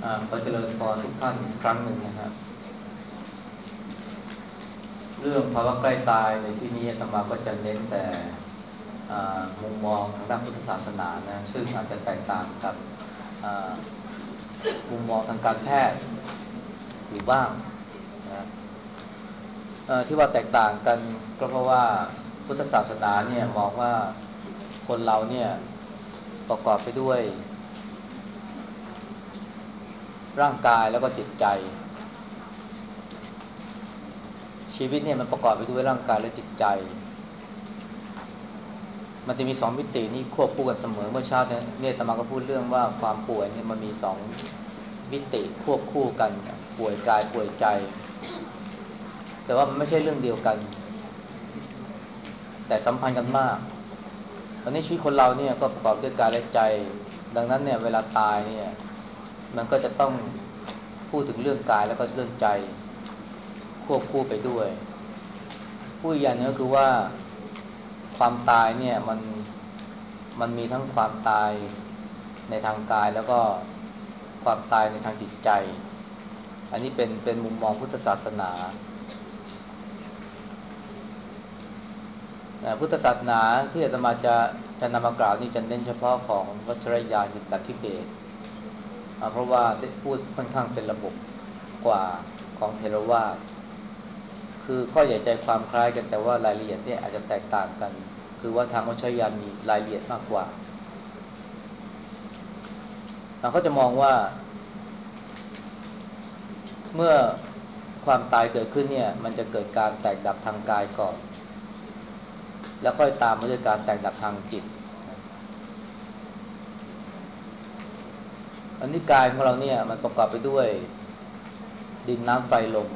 ขอเจริญพรทุกท่านอีกครั้งหนึ่งนะครับเรื่องภาวะใกล้ตายในที่นี้อาตมาก็จะเน้นแต่มุมมองทางด้านพุทธศาสนานะซึ่งอาจจะแตกต่างกับมุมมองทางการแพทย์อยู่บ้างนะที่ว่าแตกต่างกันก็เพราะว่าพุทธศาสนาเนี่ยมองว่าคนเราเนี่ยประกอบไปด้วยร่างกายแล้วก็จิตใจชีวิตเนี่ยมันประกอบไปด้วยร่างกายและจิตใจมันจะมีสองมิตินี้ควบคู่กันเสมอเมื่อเช้าเนี่ยอาตมาก็พูดเรื่องว่าความป่วยเนี่ยมันมีสองมิติควบคู่กันป่วยกายป่วยใจแต่ว่ามันไม่ใช่เรื่องเดียวกันแต่สัมพันธ์กันมากตอนนี้ชีวิตคนเราเนี่ยก็ประกอบด้วยกายและใจดังนั้นเนี่ยเวลาตายเนี่ยมันก็จะต้องพูดถึงเรื่องกายแล้วก็เรื่องใจควบคู่ไปด้วยผู้อีกอย่างนึงก็คือว่าความตายเนี่ยมันมีทั้งความตายในทางกายแล้วก็ความตายในทางจิตใจอันนี้เป็นมุมมองพุทธศาสนาพุทธศาสนาที่อาตมาจะนำมากล่าวนี่จะเน้นเฉพาะของวัชรยานกับทิเบตเพราะว่าได้พูดค่อนข้างเป็นระบบกว่าของเทรวาสคือข้อใหญ่ใจความคล้ายกันแต่ว่ารายละเอียดเนี่ยอาจจะแตกต่างกันคือว่าทางวัชรยานมีรายละเอียดมากกว่าเขาจะมองว่าเมื่อความตายเกิดขึ้นเนี่ยมันจะเกิดการแตกดับทางกายก่อนแล้วค่อยตามมาด้วยการแตกดับทางจิตอันนี้กายของเราเนี่ยมันประกอบไปด้วยดินน้ำไฟลม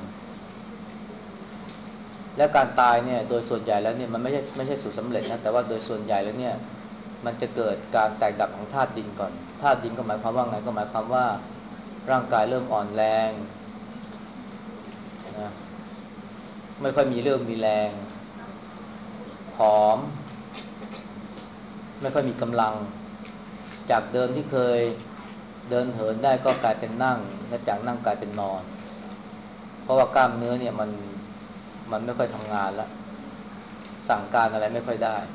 และการตายเนี่ยโดยส่วนใหญ่แล้วเนี่ยมันไม่ใช่สูตรสำเร็จนะแต่ว่าโดยส่วนใหญ่แล้วเนี่ยมันจะเกิดการแตกดับของธาตุดินก่อนธาตุดินก็หมายความว่าไงก็หมายความว่าร่างกายเริ่มอ่อนแรงนะไม่ค่อยมีเรี่ยวมีแรงผอมไม่ค่อยมีกำลังจากเดิมที่เคยเดินเหินได้ก็กลายเป็นนั่งและจากนั่งกลายเป็นนอนเพราะว่ากล้ามเนื้อเนี่ยมันไม่ค่อยทำงานแล้วสั่งการอะไรไม่ค่อยได้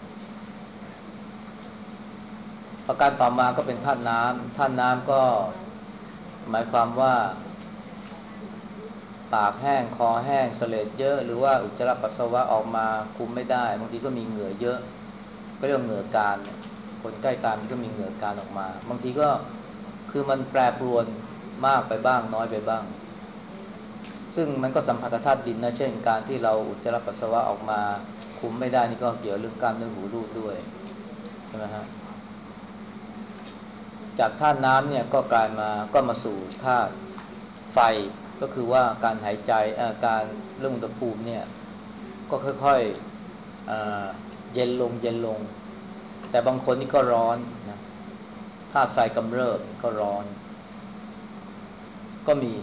ประการต่อมาก็เป็นธาตุน้ำก็หมายความว่าปากแห้งคอแห้งเสลดเยอะหรือว่าอุจจาระปัสสาวะออกมาคุมไม่ได้บางทีก็มีเหงื่อเยอะก็เรียกเหงื่อการคนใกล้ตายมันก็มีเหงื่อการออกมาบางทีก็คือมันแปรปรวนมากไปบ้างน้อยไปบ้างซึ่งมันก็สัมผัสกับธาตุดินนะเช่นการที่เราอุจจาระปัสสาวะออกมาคุมไม่ได้นี่ก็เกี่ยวเรื่องกล้ามเนื้อหูรูดด้วยใช่ไหมฮะ จากธาตุน้ำเนี่ยก็มาสู่ธาตุไฟก็คือว่าการหายใจการเรื่องอุณหภูมิเนี่ยก็ค่อยๆเย็นลงเย็นลงแต่บางคนนี่ก็ร้อนนะธาตุไฟกำเริบก็ร้อนก็มี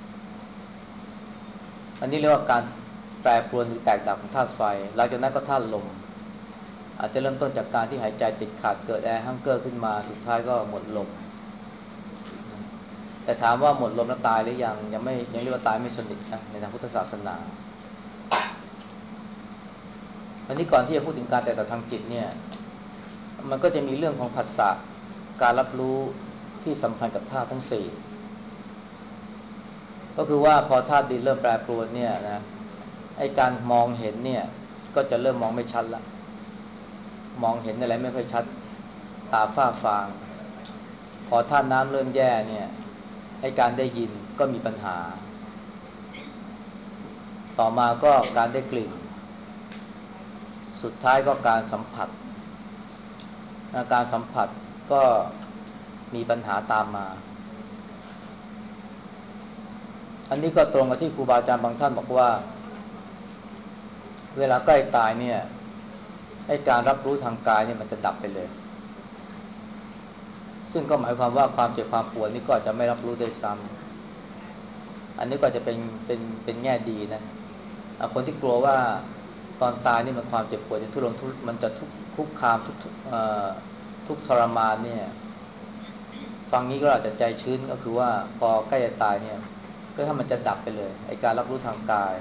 อันนี้เรียกว่าการแปรปรวนหรือแตกดับของธาตุไฟหลังจากนั้นก็ธาตุลมอาจจะเริ่มต้นจากการที่หายใจติดขัดเกิดแอร์ฮังเกอร์ขึ้นมาสุดท้ายก็หมดลม แต่ถามว่าหมดลมแล้วตายหรือยังเรียกว่าตายไม่สนิทนะในทางพุทธศาสนาอันนี้ก่อนที่จะพูดถึงการแตกต่างทางจิตเนี่ยมันก็จะมีเรื่องของผัสสะการรับรู้ที่สัมพันธ์กับธาตุทั้งสี่ก็คือว่าพอธาตุดินเริ่มแปรปรวนเนี่ยนะไอ้การมองเห็นเนี่ยก็จะเริ่มมองไม่ชัดละมองเห็นอะไรไม่ค่อยชัดตาฝ้าฟางพอธาตุน้ำเริ่มแย่เนี่ยไอ้การได้ยินก็มีปัญหาต่อมาก็การได้กลิ่น สุดท้ายก็การสัมผัสการสัมผัสก็มีปัญหาตามมาอันนี้ก็ตรงกับที่ครูบาอาจารย์บางท่านบอกว่าเวลาใกล้ตายเนี่ยไอ้การรับรู้ทางกายเนี่ยมันจะดับไปเลยซึ่งก็หมายความว่าความเจ็บความปวดนี่ก็จะไม่รับรู้ด้วยซ้ำอันนี้ก็จะเป็นแง่ดีนะคนที่กลัวว่าตอนตายนี่มันความเจ็บปวดจะทุรนทุมันจะทุกคุกคามทุกทรมานเนี่ยฟังนี้ก็อาจจะใจชื้นก็คือว่าพอใกล้จะตายเนี่ยก็ถ้ามันจะดับไปเลยไอ้การรับรู้ทางกาย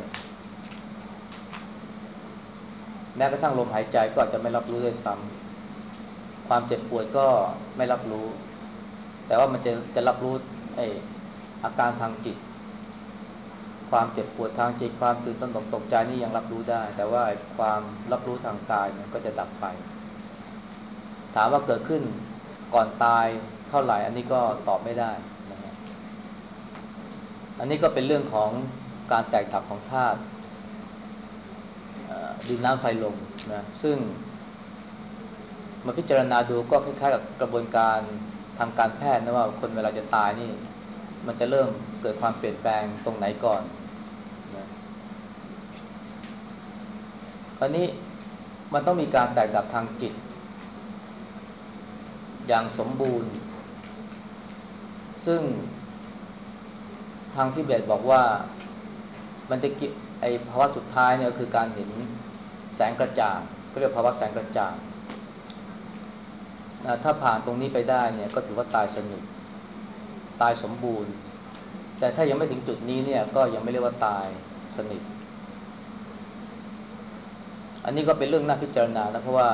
แม้กระทั่งลมหายใจก็อาจจะไม่รับรู้ด้วยซ้ำความเจ็บปวดก็ไม่รับรู้แต่ว่ามันจะรับรู้ไอ้อาการทางจิตความเจ็บปวดทางจิตความตื่นตระหนกตกใจนี่ยังรับรู้ได้แต่ว่าความรับรู้ทางกายเนี่ยก็จะดับไปถามว่าเกิดขึ้นก่อนตายเท่าไหร่อันนี้ก็ตอบไม่ได้นะฮะอันนี้ก็เป็นเรื่องของการแตกดับของธาตุดินน้ำไฟลมนะซึ่งมาพิจารณาดูก็คล้ายๆกับกระบวนการทางการแพทย์นะว่าคนเวลาจะตายนี่มันจะเริ่มเกิดความเปลี่ยนแปลงตรงไหนก่อนนะคราวนี้มันต้องมีการแตกดับทางจิตอย่างสมบูรณ์ซึ่งทางทิเบตบอกว่ามันจะไอภาวะสุดท้ายเนี่ยคือการเห็นแสงกระจ่างก็เรียกภาวะแสงกระจ่างนะถ้าผ่านตรงนี้ไปได้เนี่ยก็ถือว่าตายสนิทตายสมบูรณ์แต่ถ้ายังไม่ถึงจุดนี้เนี่ยก็ยังไม่เรียกว่าตายสนิทอันนี้ก็เป็นเรื่องน่าพิจารณานะเพราะว่า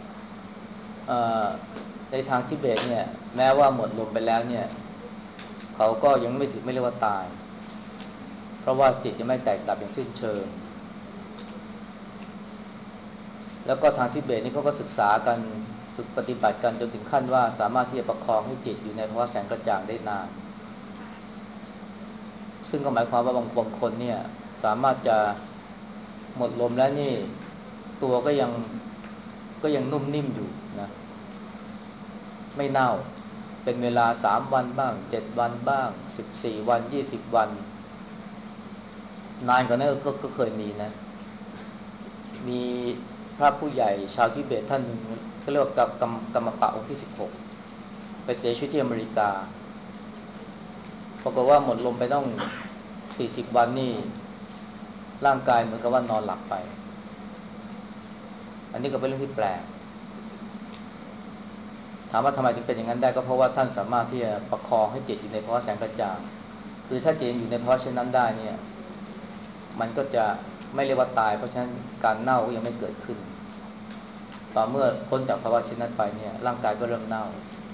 ในทางทิเบตเนี่ยแม้ว่าหมดลมไปแล้วเนี่ยเขาก็ยังไม่เรียกว่าตายเพราะว่าจิตยังไม่แตกดับอย่างสิ้นเชิงแล้วก็ทางทิเบตนี่เขาก็ศึกษากันฝึกปฏิบัติกันจนถึงขั้นว่าสามารถที่จะประคองให้จิตอยู่ในภาวะแสงกระจ่างได้นานซึ่งก็หมายความว่าบางคนเนี่ยสามารถจะหมดลมแล้วนี่ตัวก็ยังนุ่มนิ่มอยู่นะไม่เน่าเป็นเวลา3 วันบ้าง7 วันบ้าง14 วัน20 วันนานกว่านั้นก็เคยมีนะมีพระผู้ใหญ่ชาวทิเบตท่านหนึ่งเขาเรียกว่ากัมมปะองค์ที่16ไปเสียชีวิตที่อเมริกาปรากฏว่าหมดลมไปต้อง40 วันนี่ร่างกายเหมือนกับว่านอนหลับไปอันนี้ก็เป็นเรื่องที่แปลกถามว่าทำไมถึงเป็นอย่างนั้นได้ก็เพราะว่าท่านสามารถที่จะประคองให้จิตอยู่ในภาวะแสงกระจ่างคือถ้าจิตอยู่ในภาวะเช่นนั้นได้เนี่ยมันก็จะไม่เรียกว่าตายเพราะฉะนั้นการเน่าก็ยังไม่เกิดขึ้นต่อเมื่อพ้นจากภาวะเช่นนั้นไปเนี่ยร่างกายก็เริ่มเน่า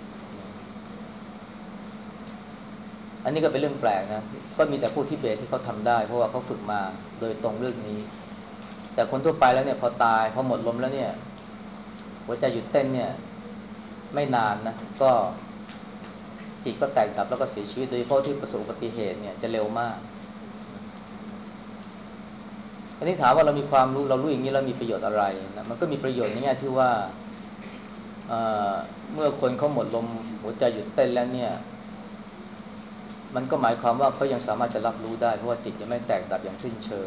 อันนี้ก็เป็นเรื่องแปลกนะก็มีแต่ผู้ทิเบตที่เขาทำได้เพราะว่าเขาฝึกมาโดยตรงเรื่องนี้แต่คนทั่วไปแล้วเนี่ยพอตายพอหมดลมแล้วเนี่ยหัวใจหยุดเต้นเนี่ยไม่นานนะก็จิตก็แตกดับแล้วก็เสียชีวิตโดยเฉพาะที่ประสบอุบัติเหตุเนี่ยจะเร็วมากอันนี้ถามว่าเรามีความรู้เรารู้อย่างนี้แล้วมีประโยชน์อะไรนะมันก็มีประโยชน์ในแง่ที่ว่าเอ่อเมื่อคนเขาหมดลมหัวใจหยุดเต้นแล้วเนี่ยมันก็หมายความว่าเขายังสามารถจะรับรู้ได้เพราะว่าจิตยังไม่แตกดับอย่างสิ้นเชิง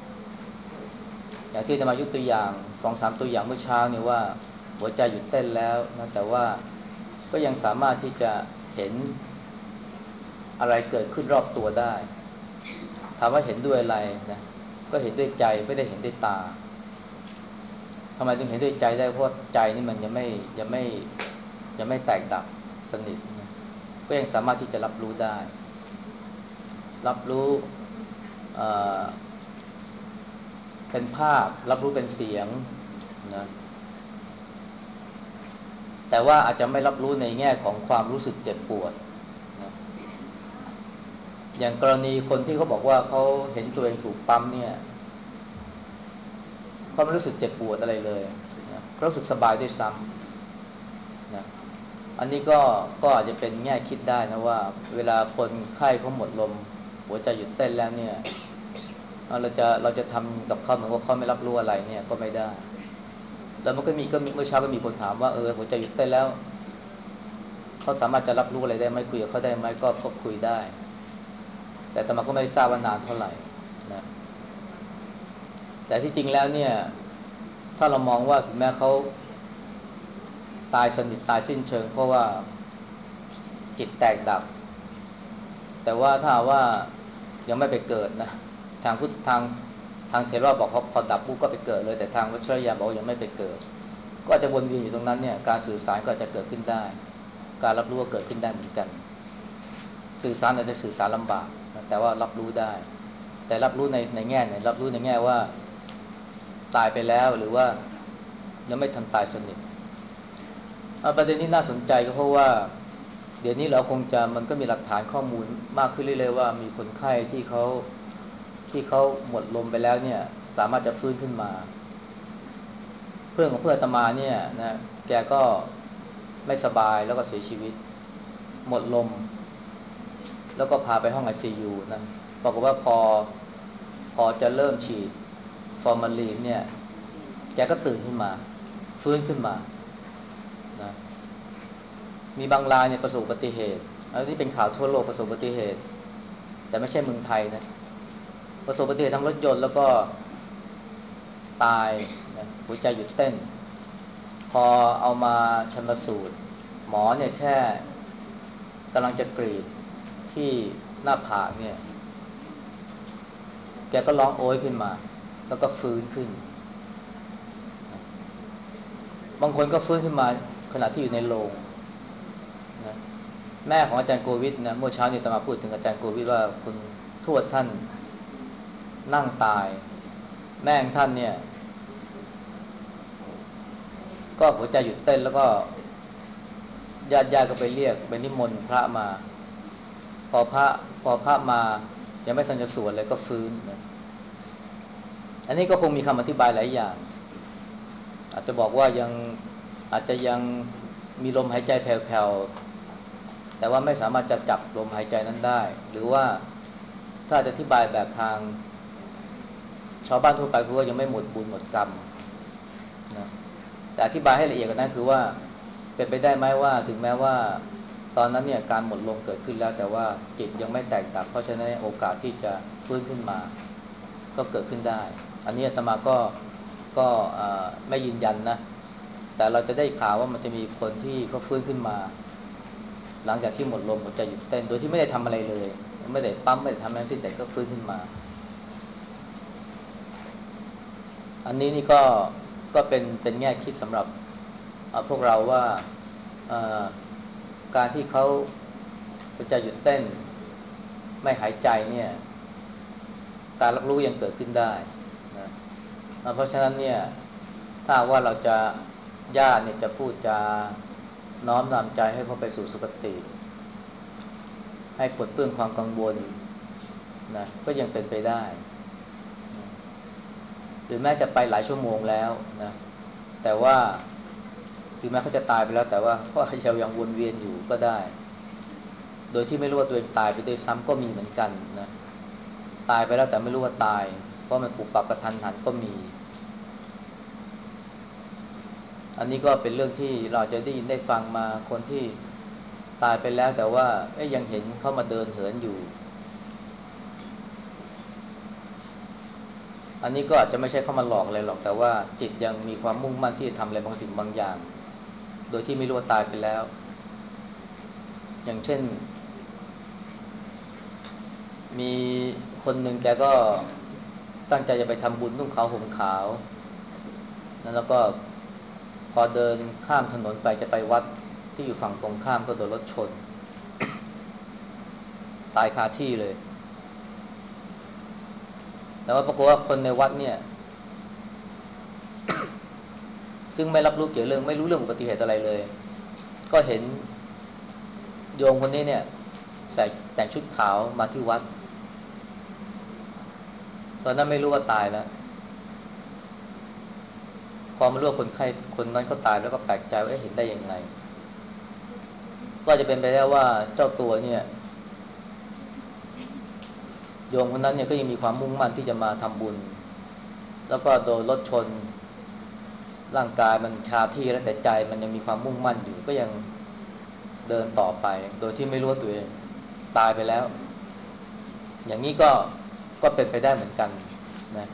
อย่างที่จะมายกตัวอย่าง2-3ตัวอย่างเมื่อเช้าเนี่ยว่าหัวใจหยุดเต้นแล้วนะแต่ว่าก็ยังสามารถที่จะเห็นอะไรเกิดขึ้นรอบตัวได้ถามว่าเห็นด้วยอะไรนะก็เห็นด้วยใจไม่ได้เห็นด้วยตาทำไมถึงเห็นด้วยใจได้เพราะใจนี่มันยังไม่แตกดับสนิทนะก็ยังสามารถที่จะรับรู้ได้รับรู้เอ่อเป็นภาพรับรู้เป็นเสียงนะแต่ว่าอาจจะไม่รับรู้ในแง่ของความรู้สึกเจ็บปวดนะอย่างกรณีคนที่เขาบอกว่าเขาเห็นตัวเองถูกปั๊มเนี่ยเขาไม่รู้สึกเจ็บปวดอะไรเลยนะเขารู้สึกสบายด้วยซ้ำนะ อันนี้ก็อาจจะเป็นแง่คิดได้นะว่าเวลาคนไข้เขาหมดลมหัวใจหยุดเต้นแล้วเนี่ยเราจะทำกับเขาเหมือนว่าเขาไม่รับรู้อะไรเนี่ยก็ไม่ได้แล้วมันก็มีเมื่อเช้าก็มีคนถามว่าหัวใจหยุดเต้นแล้วเขาสามารถจะรับรู้อะไรได้ไหมคุยกับเขาได้ไหมก็คุยได้แต่อาตมาก็ไม่ทราบว่านานเท่าไหร่นะแต่ที่จริงแล้วเนี่ยถ้าเรามองว่าถึงแม้เขาตายสนิทตายสิ้นเชิงเพราะว่าจิตแตกดับ แต่ว่าถ้าว่ายังไม่ไปเกิดนะทางพุทธทางเทรวาบอกเขาพอดับปุ๊บก็ไปเกิดเลยแต่ทางวัชรยานบอกว่ายังไม่ไปเกิดก็อาจจะวนเวียนอยู่ตรงนั้นเนี่ยการสื่อสารก็อาจจะเกิดขึ้นได้การรับรู้ก็เกิดขึ้นได้เหมือนกันสื่อสารอาจจะสื่อสารลำบากนะแต่ว่ารับรู้ได้แต่รับรู้ในแง่ไหนรับรู้ในแง่ว่าตายไปแล้วหรือว่ายังไม่ทันตายสนิทประเด็นนี้น่าสนใจก็เพราะว่าเดี๋ยวนี้เราคงจะมันก็มีหลักฐานข้อมูลมากขึ้นเรื่อยๆว่ามีคนไข้ที่เขาหมดลมไปแล้วเนี่ยสามารถจะฟื้นขึ้นมาเพื่อนของเพื่อนอาตมาเนี่ยนะแกก็ไม่สบายแล้วก็เสียชีวิตหมดลมแล้วก็พาไปห้อง ICU นะบอกว่าพอจะเริ่มฉีดฟอร์มาลีนเนี่ยแกก็ตื่นขึ้นมาฟื้นขึ้นมานะมีบางรายเนี่ยประสบอุบัติเหตุอันนี้เป็นข่าวทั่วโลกประสบอุบัติเหตุแต่ไม่ใช่เมืองไทยนะประสบอุบัติเหตุทางรถยนต์แล้วก็ตายนะหัวใจหยุดเต้นพอเอามาชันสูตรหมอเนี่ยแค่กำลังจะกรีดที่หน้าผากเนี่ยแกก็ร้องโอยขึ้นมาแล้วก็ฟื้นขึ้นบางคนก็ฟื้นขึ้นมาขณะที่อยู่ในโรงนะแม่ของอาจารย์โกวิทนะเมื่อเช้านี้ตมาพูดถึงอาจารย์โกวิทว่าคุณทวดท่านนั่งตายแม่ของท่านเนี่ยก็หัวใจหยุดเต้นแล้วก็ญาติก็ไปเรียกไปนิมนต์พระมาพอพระพอพระมายังไม่ทันจะสวดเลยก็ฟื้นนะอันนี้ก็คงมีคำอธิบายหลายอย่างอาจจะบอกว่าอาจจะยังมีลมหายใจแผ่วๆแต่ว่าไม่สามารถจะจับลมหายใจนั้นได้หรือว่าถ้าจะอธิบายแบบทางชาวบ้านทั่วไปคือว่ายังไม่หมดบุญหมดกรรมนะแต่อธิบายให้ละเอียดกว่านั้นคือว่าเป็นไปได้ไหมว่าถึงแม้ว่าตอนนั้นเนี่ยการหมดลมเกิดขึ้นแล้วแต่ว่าจิตยังไม่แตกดับเพราะฉะนั้นโอกาสที่จะฟื้นขึ้นมาก็เกิดขึ้นได้อันนี้อาตมาก็ไม่ยืนยันนะแต่เราจะได้ข่าวว่ามันจะมีคนที่เขาฟื้นขึ้นมาหลังจากที่หมดลมหัวใจหยุดเต้นโดยที่ไม่ได้ทำอะไรเลยไม่ได้ปั๊มไม่ได้ทำอะไรทั้งสิ้นแต่ก็ฟื้นขึ้นมาอันนี้นี่ก็เป็นแง่คิดสำหรับพวกเราว่าการที่เขาหัวใจหยุดเต้นไม่หายใจเนี่ยการรับรู้ยังเกิดขึ้นได้นะเพราะฉะนั้นเนี่ยถ้าว่าเราจะญาติเนี่ยจะพูดจะน้อมนำใจให้เขาไปสู่สุคติให้ปลดเปลื้องความกังวลนะก็ยังเป็นไปได้หรือแม้จะไปหลายชั่วโมงแล้วนะแต่ว่าถึงแม้เขาจะตายไปแล้วแต่ว่าก็ยังวนเวียนอยู่ก็ได้โดยที่ไม่รู้ว่าตัวเองตายไปด้วยซ้ำก็มีเหมือนกันนะตายไปแล้วแต่ไม่รู้ว่าตายเพราะมันปุบปับกระทันหันก็มีอันนี้ก็เป็นเรื่องที่เราจะได้ยินได้ฟังมาคนที่ตายไปแล้วแต่ว่ายังเห็นเขามาเดินเหินอยู่อันนี้ก็อาจจะไม่ใช่เข้ามาหลอกอะไรหรอกแต่ว่าจิตยังมีความมุ่งมั่นที่จะทำอะไรบางสิ่งบางอย่างโดยที่ไม่รู้ว่าตายไปแล้วอย่างเช่นมีคนหนึ่งแกก็ตั้งใจจะไปทำบุญนุ่งขาวห่มขาวแล้วก็พอเดินข้ามถนนไปจะไปวัดที่อยู่ฝั่งตรงข้ามก็โดนรถชนตายคาที่เลยแต่ว่าปรากฏว่าคนในวัดเนี่ยซึ่งไม่รับรู้เกี่ยวเรื่องไม่รู้เรื่องอุบัติเหตุอะไรเลยก็เห็นโยมคนนี้เนี่ยใส่แต่งชุดขาวมาที่วัดตอนนั้นไม่รู้ว่าตายแล้วพอมารู้ว่าคนไข้คนนั้นเขาตายแล้วก็แปลกใจว่าเห็นได้ยังไงก็จะเป็นไปได้ว่าเจ้าตัวเนี่ยโยมคนนั้นเนี่ยก็ยังมีความมุ่งมั่นที่จะมาทำบุญแล้วก็โดนรถชนร่างกายมันคาที่แล้วแต่ใจมันยังมีความมุ่งมั่นอยู่ก็ยังเดินต่อไปโดยที่ไม่รู้ว่าตัวเองตายไปแล้วอย่างนี้ก็เป็นไปได้เหมือนกันนะ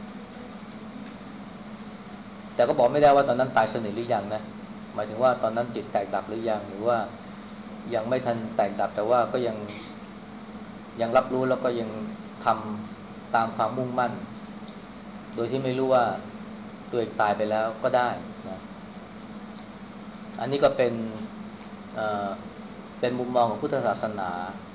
แต่ก็บอกไม่ได้ว่าตอนนั้นตายสนิทหรือยังนะหมายถึงว่าตอนนั้นจิตแตกดับหรือยังหรือว่ายังไม่ทันแตกดับแต่ว่าก็ยังรับรู้แล้วก็ยังทำตามความมุ่งมั่นโดยที่ไม่รู้ว่าตัวเองตายไปแล้วก็ได้นะอันนี้ก็เป็นเป็นมุมมองของพุทธศาสนา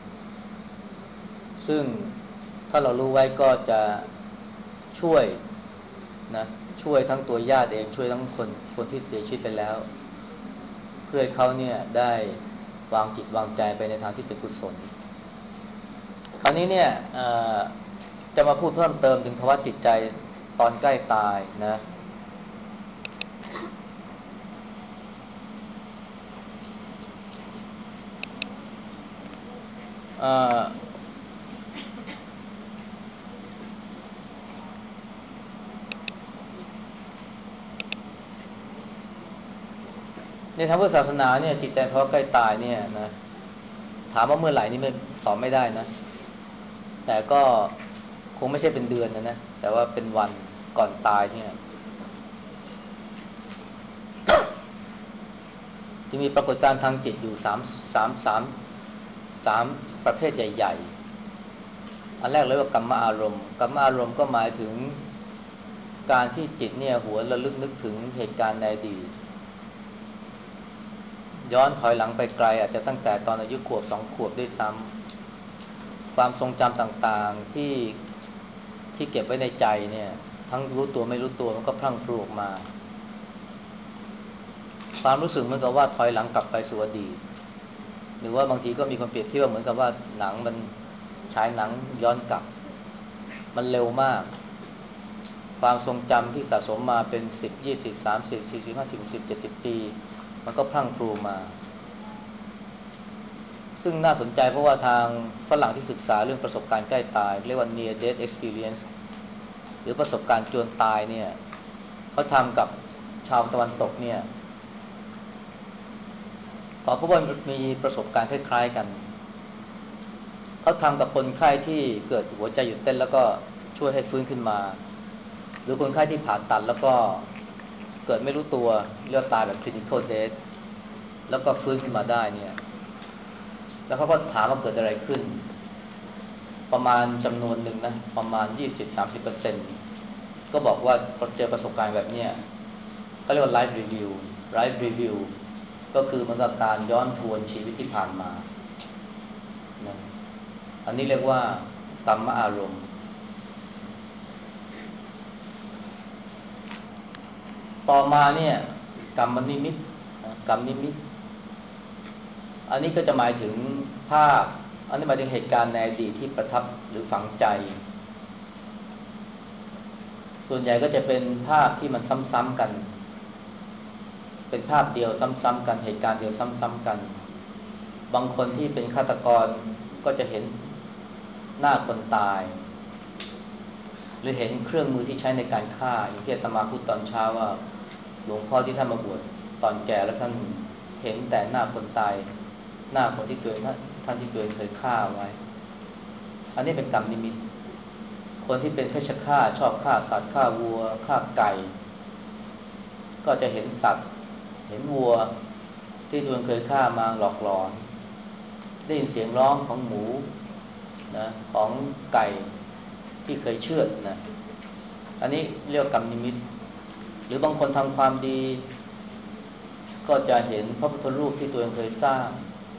ซึ่งถ้าเรารู้ไว้ก็จะช่วยนะช่วยทั้งตัวญาติเองช่วยทั้งคนที่เสียชีวิตไปแล้วเพื่อให้เขาเนี่ยได้วางจิตวางใจไปในทางที่เป็นกุศลคราวนี้เนี่ยจะมาพูดเพิ่มเติมถึงภาวะจิตใจตอนใกล้ตายนะเอ่อในทางพุทธศาสนาเนี่ยจิตใจภาวะใกล้ตายเนี่ยนะถามว่าเมื่อไหร่นี่ไม่ตอบไม่ได้นะแต่ก็คงไม่ใช่เป็นเดือนนะแต่ว่าเป็นวันก่อนตายเนี่ยจะมีปรากฏการณ์ทางจิตอยู่สามประเภทใหญ่ๆอันแรกเลยว่ากรรมอารมณ์กรรมอารมณ์ก็หมายถึงการที่จิตเนี่ยหวนระลึกนึกถึงเหตุการณ์ในอดีตย้อนถอยหลังไปไกลอาจจะตั้งแต่ตอนอายุขวบ2 ขวบด้วยซ้ำความทรงจำต่างๆที่เก็บไว้ในใจเนี่ยทั้งรู้ตัวไม่รู้ตัวมันก็พลั่งพลูออกมาความรู้สึกเหมือนกับว่าถอยหลังกลับไปสู่อดีตหรือว่าบางทีก็มีคนเปรียบเทียบเหมือนกับว่าหนังมันฉายหนังย้อนกลับมันเร็วมากความทรงจำที่สะสมมาเป็น10 20 30 40 50 60 70 ปีมันก็พลั่งพลูมาซึ่งน่าสนใจเพราะว่าทางฝรั่งที่ศึกษาเรื่องประสบการณ์ใกล้ตายเรียกว่า near death experience หรือประสบการณ์จวนตายเนี่ยเขาทำกับชาวตะวันตกเนี่ยเขาพบว่ามีประสบการณ์คล้ายๆกันเขาทำกับคนไข้ที่เกิดหัวใจหยุดเต้นแล้วก็ช่วยให้ฟื้นขึ้นมาหรือคนไข้ที่ผ่าตัดแล้วก็เกิดไม่รู้ตัวเรียกตายแบบ clinical death แล้วก็ฟื้นขึ้นมาได้เนี่ยแล้วเขาก็ถามว่าเกิดอะไรขึ้นประมาณจำนวนหนึ่งนะประมาณ20-30%ก็บอกว่าเจอประสบการณ์แบบเนี้ยเขาเรียกว่า life review ก็คือมันก็การย้อนทวนชีวิตที่ผ่านมานะอันนี้เรียกว่ากรรมอารมณ์ต่อมาเนี่ยกรรมนิมิตกรรมนิมิตอันนี้ก็จะหมายถึงภาพอันนี้หมายถึงเหตุการณ์ในอดีตที่ประทับหรือฝังใจส่วนใหญ่ก็จะเป็นภาพที่มันซ้ำๆกันเป็นภาพเดียวซ้ำๆกันเหตุการณ์เดียวซ้ำๆกันบางคนที่เป็นฆาตกรก็จะเห็นหน้าคนตายหรือเห็นเครื่องมือที่ใช้ในการฆ่าอย่างที่อาตมาพูดตอนเช้าว่าหลวงพ่อที่ท่านมาบวชตอนแก่แล้วท่านเห็นแต่หน้าคนตายหน้าคนที่ตัวเองท่านที่ตัวเองเคยฆ่าไว้อันนี้เป็นกรรมนิมิตคนที่เป็นเพชฌฆาตชอบฆ่าสัตว์ฆ่าวัวฆ่าไก่ก็จะเห็นสัตว์เห็นวัวที่ตัวเองเคยฆ่ามาหลอกหลอนได้ยินเสียงร้องของหมูนะของไก่ที่เคยเชือดนะอันนี้เรียกกรรมนิมิตหรือบางคนทำความดีก็จะเห็นพระพุทธรูปที่ตัวเองเคยสร้าง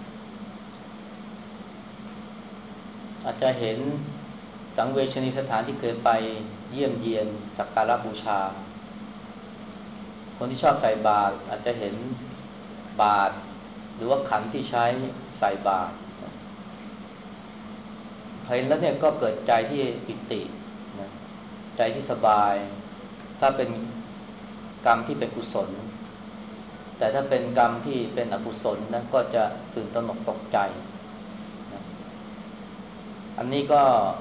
อาจจะเห็นสังเวชนียสถานที่เคยไปเยี่ยมเยียนสักการะบูชาคนที่ชอบใส่บาตรอาจจะเห็นบาตรหรือว่าขันที่ใช้ใส่บาตรเห็นแล้วเนี่ยก็เกิดใจที่ปิตินะใจที่สบายถ้าเป็นกรรมที่เป็นกุศลแต่ถ้าเป็นกรรมที่เป็นอกุศลนะก็จะตื่นตระหนกตกใจนะอันนี้ก็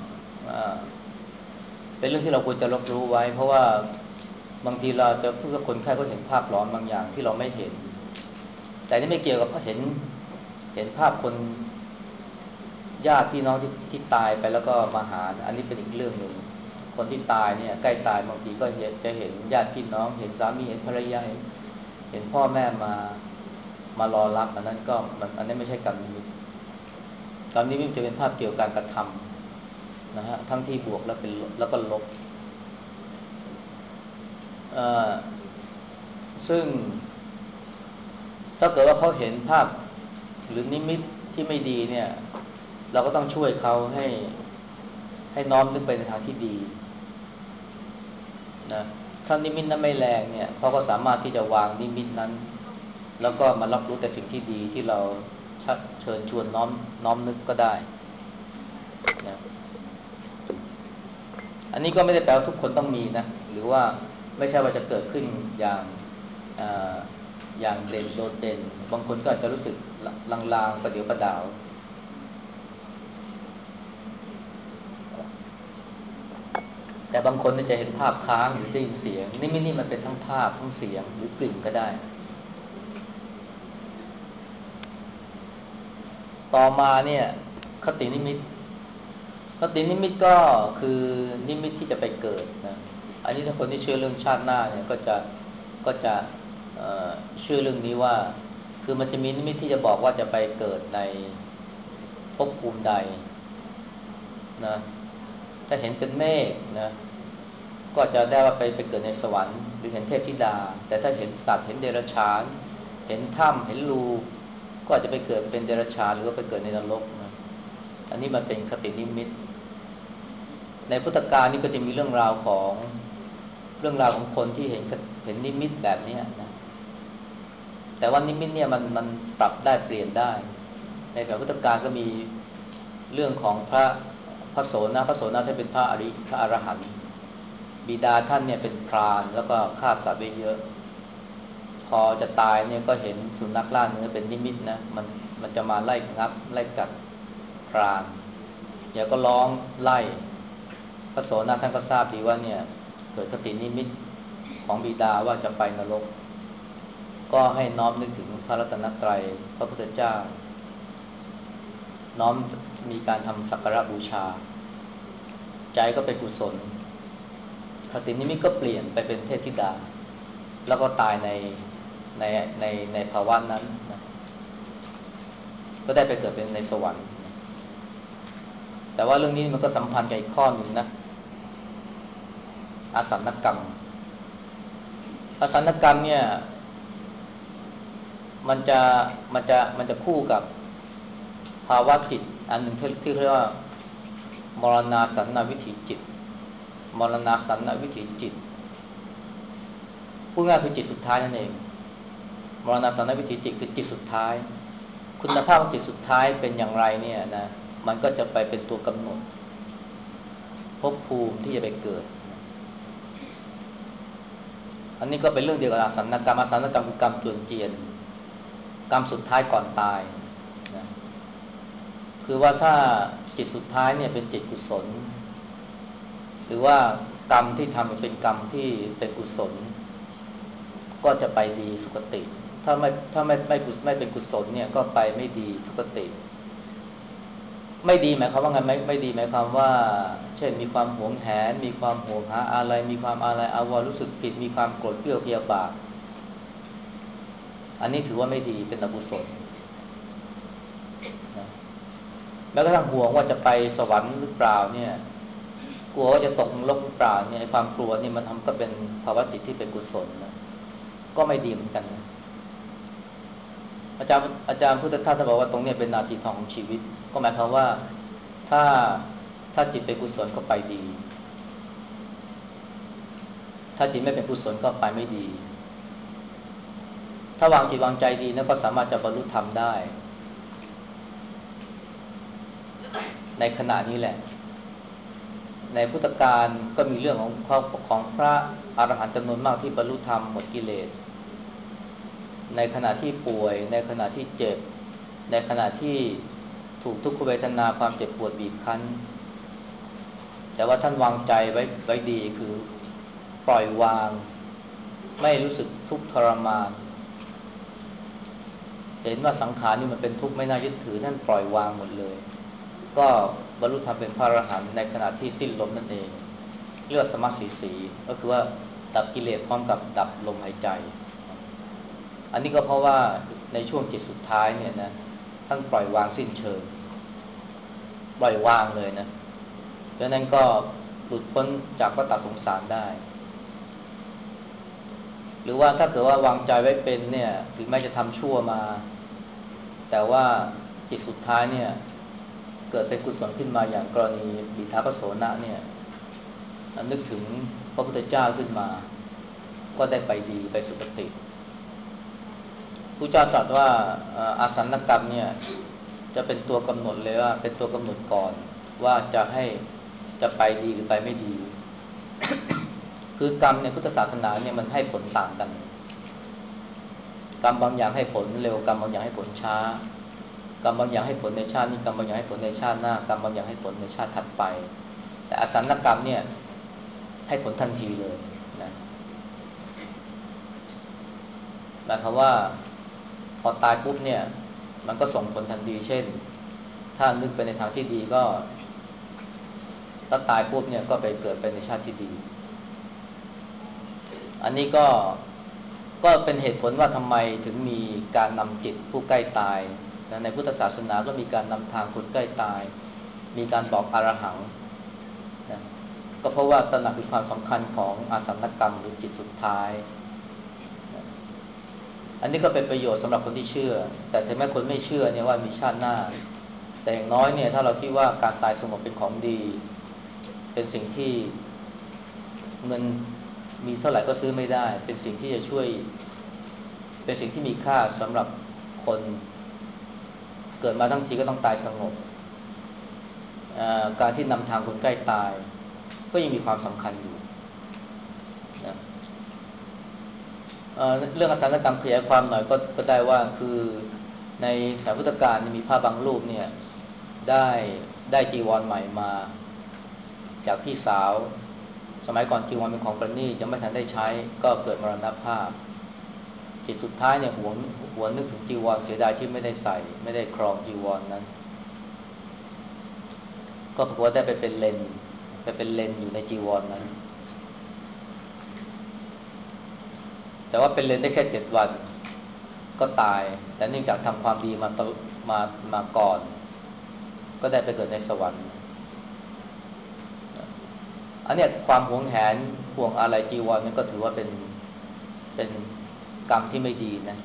เป็นเรื่องที่เราควรจะรับรู้ไว้เพราะว่าบางทีเราจะพูดกับคนไข้ก็เห็นภาพหลอนบางอย่างที่เราไม่เห็นแต่นี่ไม่เกี่ยวกับเห็นภาพคนญาติพี่น้องที่ตายไปแล้วก็มาหาอันนี้เป็นอีกเรื่องหนึ่งคนที่ตายเนี่ยใกล้ตายบางทีก็จะเห็นญาติพี่น้องเห็นสามีเห็นภรรยาเห็นพ่อแม่มารอรับอันนั้นก็มันอันนี้ไม่ใช่กรรมนิมิตกรรมนิมิตจะเป็นภาพเกี่ยวกับการกระทำนะฮะทั้งที่บวกแล้วเป็นลบแล้วก็ลบเอ่อซึ่งถ้าเกิดว่าเขาเห็นภาพหรือนิมิตที่ไม่ดีเนี่ยเราก็ต้องช่วยเขาให้น้อมนึกไปในทางที่ดีนะถ้านิมิตนั้นไม่แรงเนี่ยเขาก็สามารถที่จะวางนิมิตนั้นแล้วก็มารับรู้แต่สิ่งที่ดีที่เราชักเชิญชวนน้อมนึกก็ได้นะอันนี้ก็ไม่ได้แปลว่าทุกคนต้องมีนะหรือว่าไม่ใช่ว่าจะเกิดขึ้นอย่างอ่าอย่างเด่นโดดเด่นบางคนก็อาจจะรู้สึกลางๆประเดี๋ยวประดาวแต่บางคนจะเห็นภาพค้างหรือได้ยินเสียงนี่ไม่นี่มันเป็นทั้งภาพทั้งเสียงหรือกลิ่นก็ได้ต่อมาเนี่ยคตินิมิตก็คือนิมิตที่จะไปเกิดนะอันนี้ถ้าคนที่เชื่อเรื่องชาติหน้าเนี่ยก็จะเอ่อเชื่อเรื่องนี้ว่าคือมันจะมีนิมิตที่จะบอกว่าจะไปเกิดในภพภูมิใดนะถ้าเห็นเป็นเมฆนะก็จะได้ว่าไปเกิดในสวรรค์หรือเห็นเทพธิดาแต่ถ้าเห็นสัตว์เห็นเดรัจฉานเห็นถ้ำเห็นรูก็อาจจะไปเกิดเป็นเดรัจฉานหรือว่าไปเกิดในนรกนะอันนี้มันเป็นคตินิมิตในพุทธกาลนี่ก็จะมีเรื่องราวของคนที่เห็นนิมิตแบบนี้นะแต่ว่านิมิตเนี่ยมันปรับได้เปลี่ยนได้ในสมัยพุทธกาลก็มีเรื่องของพระโสนะท่านเป็นพระอรหันต์บิดาท่านเนี่ยเป็นพรานแล้วก็ฆ่าสัตว์ไว้เยอะพอจะตายเนี่ยก็เห็นสุนัขล่าเนื้อเป็นนิมิตนะมันจะมาไล่งับไล่กัดพรานเดี๋ยวก็ร้องไล่พระโสนะท่านก็ทราบดีว่าเนี่ยเกิดคตินิมิตของบิดาว่าจะไปนรกก็ให้น้อมนึกถึงพระรัตนตรัยพระพุทธเจ้าน้อมมีการทำสักการะบูชาใจก็เป็นกุศลคตินิมิตก็เปลี่ยนไปเป็นเทพธิดาแล้วก็ตายในในในภาวะนั้นนะก็ได้ไปเกิดเป็นในสวรรค์แต่ว่าเรื่องนี้มันก็สัมพันธ์กับอีกข้อหนึ่งนะอาสันกรรมเนี่ยมันจะคู่กับภาวะจิตอันหนึ่งที่เรียกว่ามรณาสันนวิถีจิตมรณาสันนวิถีจิตพูดง่ายคือจิตสุดท้ายนั่นเองมรณาสันนวิถีจิตคือจิตสุดท้ายคุณภาพของจิตสุดท้ายเป็นอย่างไรเนี่ยนะมันก็จะไปเป็นตัวกำหนดภพภูมิที่จะไปเกิดอันนี้ก็เป็นเรื่องเดียวกับอาสันกรรมคือกรรมจวนเจียนกรรมสุดท้ายก่อนตายนะคือว่าถ้าจิตสุดท้ายเนี่ยเป็นจิตกุศลหรือว่ากรรมที่ทำเป็นกรรมที่เป็นกุศลก็จะไปดีสุคติถ้าไม่เป็นกุศลเนี่ยก็ไปไม่ดีทุกติไม่ดีหมายความว่าไงไม่ดีหมายความว่าเช่นมีความหวงแหนมีความหวงหาอะไรมีความอะไรอาวรณ์รู้สึกผิดมีความโกรธเกลียวพยาบาทอันนี้ถือว่าไม่ดีเป็นอกุศลนะแม้กระทั่งห่วงว่าจะไปสวรรค์หรือเปล่าเนี่ยกลัวว่าจะตกนรกหรือเปล่าเนี่ยความกลัวนี่มันทำก็เป็นภาวะจิตที่เป็นกุศลนะก็ไม่ดีเหมือนกันนะอาจารย์พุทธทาสบอกว่าตรงนี้เป็นนาทีทองของชีวิตก็หมายความว่าถ้าจิตเป็นกุศลก็ไปดีถ้าจิตไม่เป็นกุศลก็ไปไม่ดีถ้าวางจิตวางใจดีนะก็สามารถจะบรรลุธรรมได้ในขณะนี้แหละในพุทธกาลก็มีเรื่องของพระอรหันต์จำนวนมากที่บรรลุธรรมหมดกิเลสในขณะที่ป่วยในขณะที่เจ็บในขณะที่ถูกทุกขเวทนาความเจ็บปวดบีบคั้นแต่ว่าท่านวางใจไว้ดีคือปล่อยวางไม่รู้สึกทุกข์ทรมานเห็นว่าสังขารนี่มันเป็นทุกข์ไม่น่ายึดถือท่านปล่อยวางหมดเลยก็บรรลุธรรมเป็นพระอรหันต์ในขณะที่สิ้นลมนั่นเองเรียกว่าสมัชสีก็คือว่าดับกิเลสพร้อมกับดับลมหายใจอันนี้ก็เพราะว่าในช่วงจิตสุดท้ายเนี่ยนะท่านปล่อยวางสิ้นเชิงปล่อยวางเลยนะดังนั้นก็หลุดพ้นจากวัฏสงสารได้หรือว่าถ้าเกิดว่าวางใจไว้เป็นเนี่ยถึงแม้จะทำชั่วมาแต่ว่าจจิตสุดท้ายเนี่ยเกิดเป็นกุศลขึ้นมาอย่างกรณีบิดาพระโสนะเนี่ยนึกถึงพระพุทธเจ้าขึ้นมาก็ได้ไปดีไปสุคติพระเจ้าตรัสว่าอาสันกรรมเนี่ยจะเป็นตัวกำหนดเลยว่าเป็นตัวกำหนดก่อนว่าจะไปดีหรือไปไม่ดีคือกรรมในพุทธศาสนาเนี่ยมันให้ผลต่างกันกรรมบางอย่างให้ผลเร็วกรรมบางอย่างให้ผลช้ากรรมบางอย่างให้ผลในชาตินี้กรรมบางอย่างให้ผลในชาติหน้ากรรมบางอย่างให้ผลในชาติถัดไปแต่อสันกรรมเนี่ยให้ผลทันทีเลยนะหมายความว่าพอตายปุ๊บเนี่ยมันก็ส่งผลทันทีเช่นถ้านึกไปในทางที่ดีก็ถ้าตายปุ๊บเนี่ยก็ไปเกิดเป็นในชาติที่ดีอันนี้ก็เป็นเหตุผลว่าทำไมถึงมีการนำจิตผู้ใกล้ตายในพุทธศาสนาก็มีการนำทางคนใกล้ตายมีการบอกอรหังนะก็เพราะว่าตระหนักถึงความสำคัญของอาสันกรรมหรือจิตสุดท้ายนะอันนี้ก็เป็นประโยชน์สำหรับคนที่เชื่อแต่ถึงแม้คนไม่เชื่อเนี่ยว่ามีชาติหน้าแต่อย่างน้อยเนี่ยถ้าเราคิดว่าการตายสงบเป็นของดีเป็นสิ่งที่เงินมีเท่าไหร่ก็ซื้อไม่ได้เป็นสิ่งที่จะช่วยเป็นสิ่งที่มีค่าสำหรับคนเกิดมาทั้งทีก็ต้องตายสงบการที่นำทางคนใกล้ตายก็ยังมีความสำคัญอยู่นะเรื่องอสังขกรรมขยายความหน่อยก็ได้ว่าคือในสายพุทธกาลมีพระบางรูปเนี่ยได้จีวรใหม่มาจากพี่สาวสมัยก่อนจีวรเป็นของประณีตยังไม่ทันได้ใช้ก็เกิดมรณภาพจิตสุดท้ายเนี่ยหวนนึกถึงจีวรเสียดายที่ไม่ได้ใส่ไม่ได้ครองจีวรนั้นก็ปรากฏว่าได้ไปเป็นเลนอยู่ในจีวรนั้นแต่ว่าเป็นเลนได้แค่7 วันก็ตายแต่เนื่องจากทำความดีมาก่อนก็ได้ไปเกิดในสวรรค์อันนี้ความหวงแหนห่วงอะไรจีวรนี่ก็ถือว่าเป็นกรรมที่ไม่ดีนะ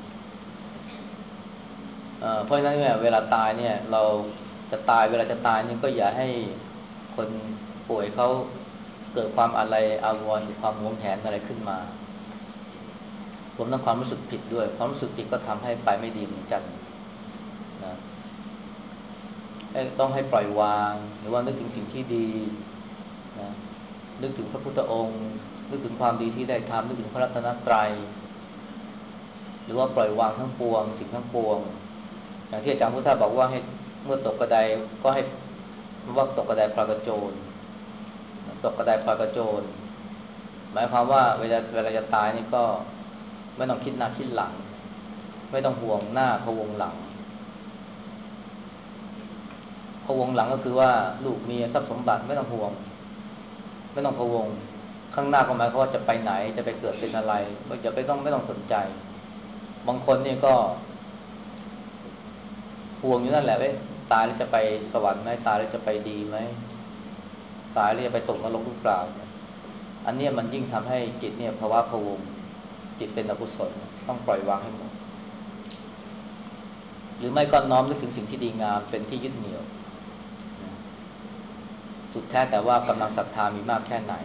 เพราะฉะนั้นเนี่ยเวลาตายเนี่ยเวลาจะตายนี่ก็อย่าให้คนป่วยเขาเกิดความอะไรอาวรณ์หรือความหวงแหนอะไรขึ้นมารวมทั้งความรู้สึกผิดด้วยความรู้สึกผิดก็ทำให้ไปไม่ดีเหมือนกันนะต้องให้ปล่อยวางหรือว่านึกถึงสิ่งที่ดีนะนึกถึงพระพุทธองค์นึกถึงความดีที่ได้ทำนึกถึงพระรัตนตรัยหรือว่าปล่อยวางทั้งปวงสิ่งทั้งปวงอย่างที่อาจารย์พุทธาบอกว่าให้เมื่อตกกระไดก็ให้ว่าตกกระไดพลอยกระโจนตกกระไดพลอยกระโจนหมายความว่าเวลาจะตายนี่ก็ไม่ต้องคิดหน้าคิดหลังไม่ต้องห่วงหน้าพะวงหลังพะวงหลังก็คือว่าลูกเมียทรัพย์สมบัติไม่ต้องห่วงไม่ต้องพะวงข้างหน้าก็หมายความว่าจะไปไหนจะไปเกิดเป็นอะไรอย่าไปไม่ต้องสนใจบางคนนี่ก็ห่วงอยู่นั่นแหละเว้ยตายแล้วจะไปสวรรค์ไหมตายแล้วจะไปดีไหมตายแล้วจะไปตกนรกหรือเปล่าอันนี้มันยิ่งทำให้จิตเนี่ยภาวะพะวงจิตเป็นอกุศลต้องปล่อยวางให้หมดหรือไม่ก็น้อมนึกถึงสิ่งที่ดีงามเป็นที่ยึดเหนี่ยวสุดแท้แต่ว่ากำลังศรัทธามีมากแค่ไหน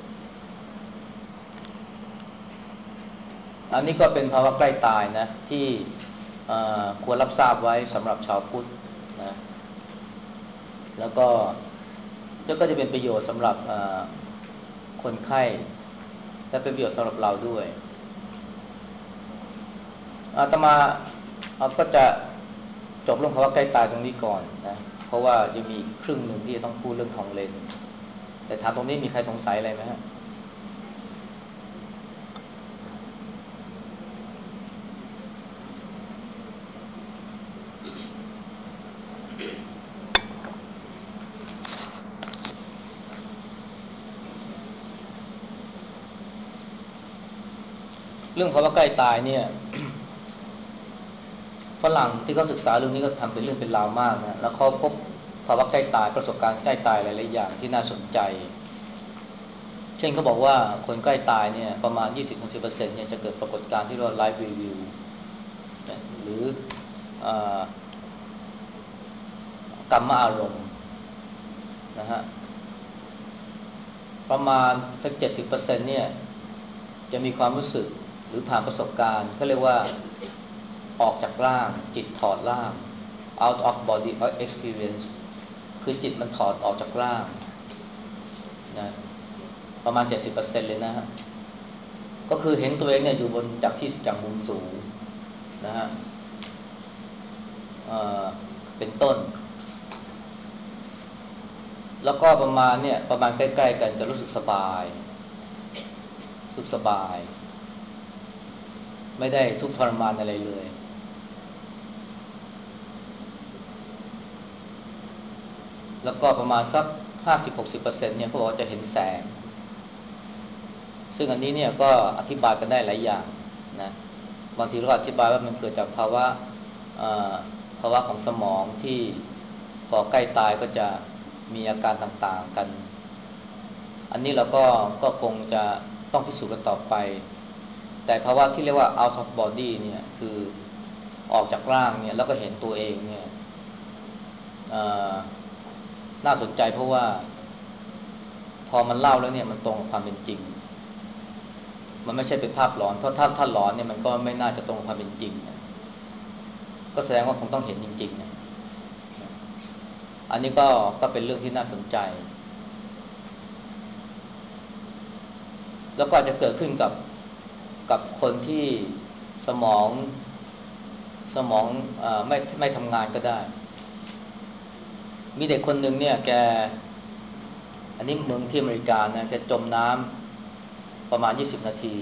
อันนี้ก็เป็นภาวะใกล้ตายนะที่ควรรับทราบไว้สำหรับชาวพุทธนะแล้วก็จะเป็นประโยชน์สำหรับคนไข้และเป็นประโยชน์สำหรับเราด้วยอาตมาก็จะจบเรื่องภาวะใกล้ตายตรงนี้ก่อนนะเพราะว่ายังมีครึ่งหนึ่งที่จะต้องพูดเรื่องทองเลนแต่ถามตรงนี้มีใครสงสัยอะไรไหมฮะเรื่องภาวะใกล้ตายเนี่ยฝรั่งที่เขาศึกษาเรื่องนี้ก็ทำเป็นเรื่องเป็นราวมากนะแล้วเขาพบภาวะใกล้ตายประสบการณ์ใกล้ตายหลายๆอย่างที่น่าสนใจเช่นเขาบอกว่าคนใกล้ตายเนี่ยประมาณ 20-10% เนี่ยจะเกิดปรากฏการณ์ที่เรียกว่าไลฟ์รีวิวหรือกรรมอารมณ์นะฮะประมาณสัก70%เนี่ยจะมีความรู้สึกหรือผ่านประสบการณ์เขาเรียกว่าออกจากร่างจิตถอดร่าง out of body experience คือจิตมันถอดออกจากร่างนะประมาณ70%เลยนะฮะก็คือเห็นตัวเองเนี่ยอยู่บนจากมุมสูงนะฮะเป็นต้นแล้วก็ประมาณใกล้ๆกันจะรู้สึกสบายสุขสบายไม่ได้ทุกข์ทรมานอะไรเลยแล้วก็ประมาณสัก50-60%เนี่ยเขาบอกว่าจะเห็นแสงซึ่งอันนี้เนี่ยก็อธิบายกันได้หลายอย่างนะบางทีเราก็อธิบายว่ามันเกิดจากเอ่อภาวะของสมองที่พอใกล้ตายก็จะมีอาการต่างๆกันอันนี้เราก็คงจะต้องพิสูจน์กันต่อไปแต่ภาวะที่เรียกว่า out of body เนี่ยคือออกจากร่างเนี่ยแล้วก็เห็นตัวเองเนี่ยน่าสนใจเพราะว่าพอมันเล่าแล้วเนี่ยมันตรงกับความเป็นจริงมันไม่ใช่เป็นภาพหลอนเพราะถ้าหลอนเนี่ยมันก็ไม่น่าจะตรงกับความเป็นจริงก็แสดงว่าคงต้องเห็นจริงๆนะอันนี้ก็เป็นเรื่องที่น่าสนใจแล้วก็อาจจะเกิดขึ้นกับคนที่สมองสมองไม่ทำงานก็ได้มีเด็กคนหนึ่งเนี่ยอันนี้เมืองที่อเมริกานะแกจมน้ำประมาณ20นาที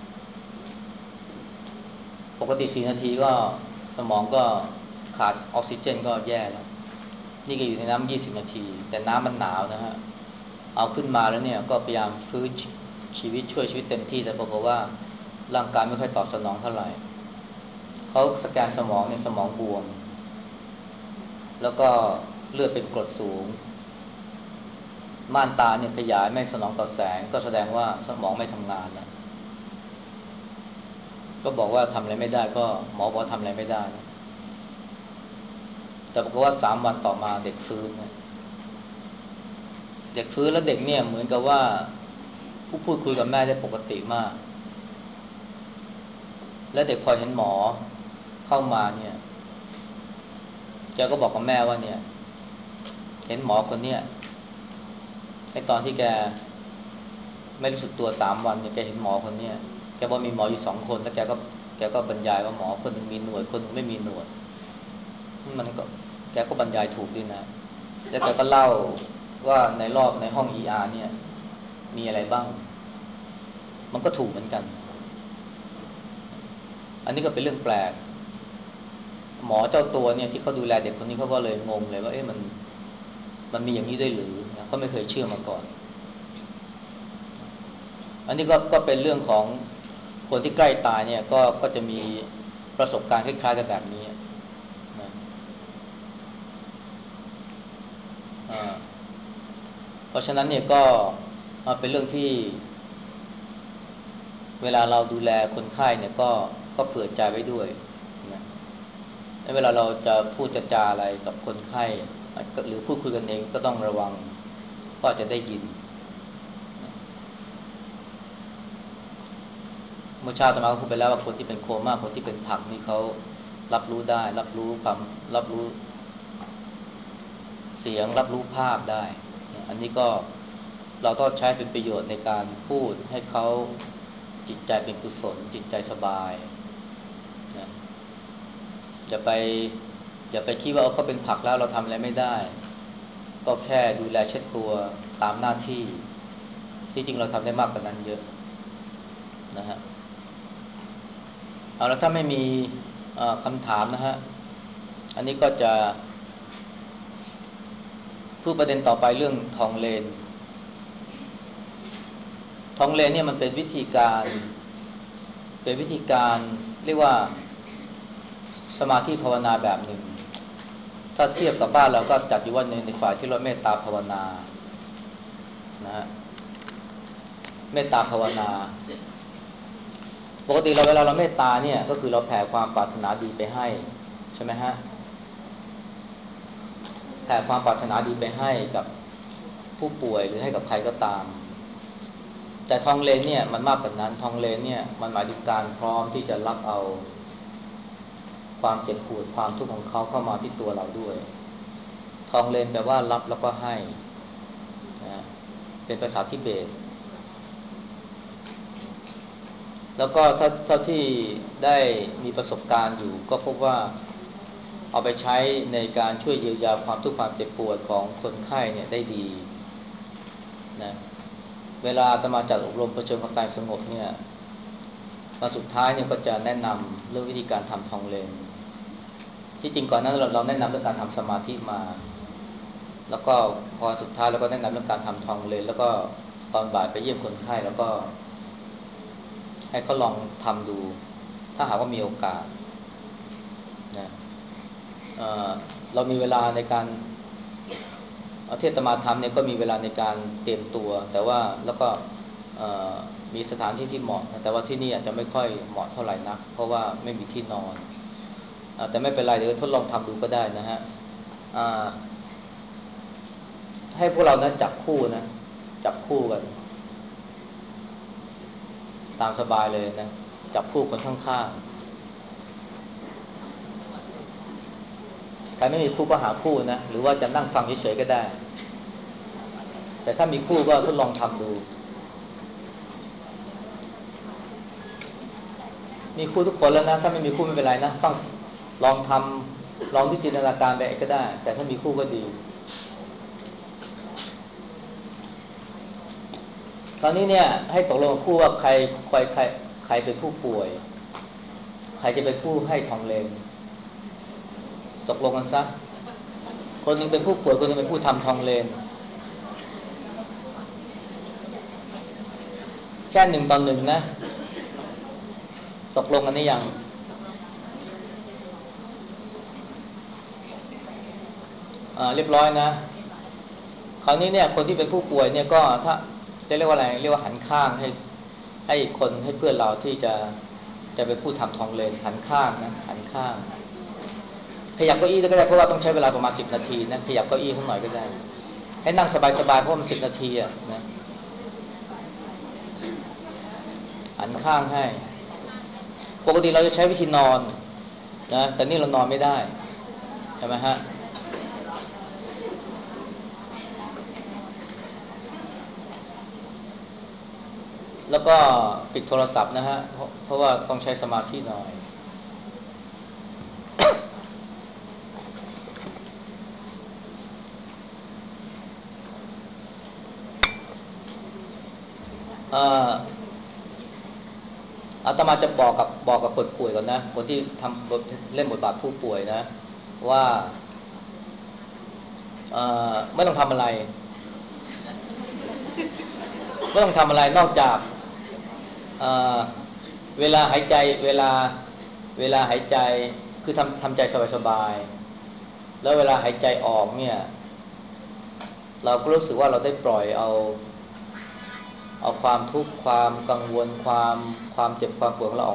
ปกติ4นาทีก็สมองก็ขาดออกซิเจนก็แย่แล้วนี่ก็อยู่ในน้ำ20นาทีแต่น้ำมันหนาวนะฮะเอาขึ้นมาแล้วเนี่ยก็พยายามฟื้นชีวิตช่วยชีวิตเต็มที่แต่ปรากฏว่าร่างกายไม่ค่อยตอบสนองเท่าไหร่เขาสแกนสมองเนี่ยสมองบวมแล้วก็เลือดเป็นกรดสูงม่านตาเนี่ยขยายไม่สนองต่อแสงก็แสดงว่าสมองไม่ทำงานแล้วก็บอกว่าทำอะไรไม่ได้ก็หมอบอกทำอะไรไม่ได้แต่ปรากฏว่า3 วันต่อมาเด็กฟื้นนะเด็กฟื้นแล้วเด็กเนี่ยเหมือนกับว่าพูดคุยกับแม่ได้ปกติมากและเด็กพอเห็นหมอเข้ามาเนี่ยแกก็บอกกับแม่ว่าเนี่ยเห็นหมอคนเนี้ยไอ้ตอนที่แกไม่รู้สึกตัว3 วันเนี่ยแกเห็นหมอคนเนี้ยแกบอกมีหมออยู่2 คนแล้วแกก็บรรยายว่าหมอคนหนึ่งมีหนวดคนหนึ่งไม่มีหนวดมันก็แกก็บรรยายถูกดีนะแล้วแกก็เล่าว่าในห้อง ER เนี่ยมีอะไรบ้างมันก็ถูกเหมือนกันอันนี้ก็เป็นเรื่องแปลกหมอเจ้าตัวเนี่ยที่เขาดูแลเด็กคนนี้เขาก็เลยงงเลยว่าเอ๊ะมันมีอย่างนี้ด้วยหรือนะเขาไม่เคยเชื่อมาก่อนอันนี้ก็เป็นเรื่องของคนที่ใกล้ตายเนี่ยก็จะมีประสบการณ์คล้ายๆกันแบบนี้นะเพราะฉะนั้นเนี่ยก็เป็นเรื่องที่เวลาเราดูแลคนไข้เนี่ยก็เผื่อใจไว้ด้วยนะเวลาเราจะพูดจาอะไรกับคนไข้หรือพูดคุยกันเองก็ต้องระวังก็จะได้ยินเมื่อเช้าอาตมาก็พูดไปแล้วว่าคนที่เป็นโคม่าคนที่เป็นผักนี่เขารับรู้ได้รับรู้เสียงรับรู้ภาพได้อันนี้ก็เราต้องใช้เป็นประโยชน์ในการพูดให้เขาจิตใจเป็นกุศลจิตใจสบายนะอย่าไปอย่าไปคิดว่าเขาเป็นผักแล้วเราทำอะไรไม่ได้ก็แค่ดูแลเช็ดตัวตามหน้าที่ที่จริงเราทำได้มากกว่านั้นเยอะนะฮะเอาแล้วถ้าไม่มีคำถามนะฮะอันนี้ก็จะพูดประเด็นต่อไปเรื่องทองเลนเนี่ยมันเป็นวิธีการเรียกว่าสมาธิภาวนาแบบหนึ่งถ้าเทียบกับบ้านเราก็จัดอยู่ว่าในฝ่ายที่เราเมตตาภาวนานะฮะเมตตาภาวนาปกติเราเวลาเราเมตตาเนี่ยก็คือเราแผ่ความปรารถนาดีไปให้ใช่ไหมฮะแผ่ความปรารถนาดีไปให้กับผู้ป่วยหรือให้กับใครก็ตามแต่ทองเลนเนี่ยมันมากกว่านั้นทองเลนเนี่ยมันหมายถึงการพร้อมที่จะรับเอาความเจ็บปวดความทุกข์ของเขาเข้ามาที่ตัวเราด้วยทองเลนแปลว่ารับแล้วก็ให้นะเป็นภาษาทิเบตแล้วก็เท่าที่ได้มีประสบการณ์อยู่ก็พบว่าเอาไปใช้ในการช่วยเยียวยาความทุกข์ความเจ็บปวดของคนไข้เนี่ยได้ดีนะเวลาอาตมาจัดอบรมเผชิญกับตายสงบเนี่ยมาสุดท้ายเนี่ยก็จะแนะนำเรื่องวิธีการทำทองเลนที่จริงก่อนนั้นเราแนะนำเรื่องการทำสมาธิมาแล้วก็พอสุดท้ายเราก็แนะนำเรื่องการทำทองเลนแล้วก็ตอนบ่ายไปเยี่ยมคนไข้แล้วก็ให้เขาลองทำดูถ้าหากว่ามีโอกาสนะเเรามีเวลาในการที่อาตมาทำเนี่ยก็มีเวลาในการเตรียมตัวแต่ว่าแล้วก็มีสถานที่ที่เหมาะแต่ว่าที่นี่อาจจะไม่ค่อยเหมาะเท่าไหร่นักเพราะว่าไม่มีที่นอนแต่ไม่เป็นไรเดี๋ยวทดลองทำดูก็ได้นะฮะให้พวกเรานั้นจับคู่นะจับคู่กันตามสบายเลยนะจับคู่คนข้างๆใครไม่มีคู่ก็หาคู่นะหรือว่าจะนั่งฟังเฉยๆก็ได้แต่ถ้ามีคู่ก็ทดลองทำดูมีคู่ทุกคนแล้วนะถ้าไม่มีคู่ไม่เป็นไรนะฟังลองทำลองที่จินตนาการไปก็ได้แต่ถ้ามีคู่ก็ดีตอนนี้เนี่ยให้ตกลงคู่ว่าใครเป็นผู้ป่วยใครจะเป็นผู้ให้ทองเลนตกลงกันซะคนหนึงเป็นผู้ป่วยคนหนึงเป็นผู้ทำทองเลนแค่1 ต่อ 1นะตกลงกันได้ยังเรียบร้อยนะคราวนี้เนี่ยคนที่เป็นผู้ป่วยเนี่ยก็ถ้าจะเรียกว่าอะไรเรียกว่าหันข้างให้คนให้เพื่อนเราที่จะเป็นผู้ทำทองเลนหันข้างนะหันข้างขยับเก้าอี้ก็ได้เพราะว่าต้องใช้เวลาประมาณ10 นาทีนะขยับเก้าอี้สักหน่อยก็ได้ให้นั่งสบายๆเพราะมัน10 นาทีอ่ะนะหันข้างให้ปกติเราจะใช้วิธีนอนนะแต่นี่เรานอนไม่ได้ใช่ไหมฮะแล้วก็ปิดโทรศัพท์นะฮะเพราะว่าต้องใช้สมาธิหน่อยเอ่ออาตมาจะบอกกับคนป่วยก่อนนะคนที่ทำเล่นบทบาทผู้ป่วยนะว่าไม่ต้องทำอะไรไม่ต้องทำอะไรนอกจากเอ่อเวลาหายใจเวลาหายใจคือทำใจสบายๆแล้วเวลาหายใจออกเนี่ยเราก็รู้สึกว่าเราได้ปล่อยเอาความทุกข์ความกังวลความเจ็บความปวดของเราออก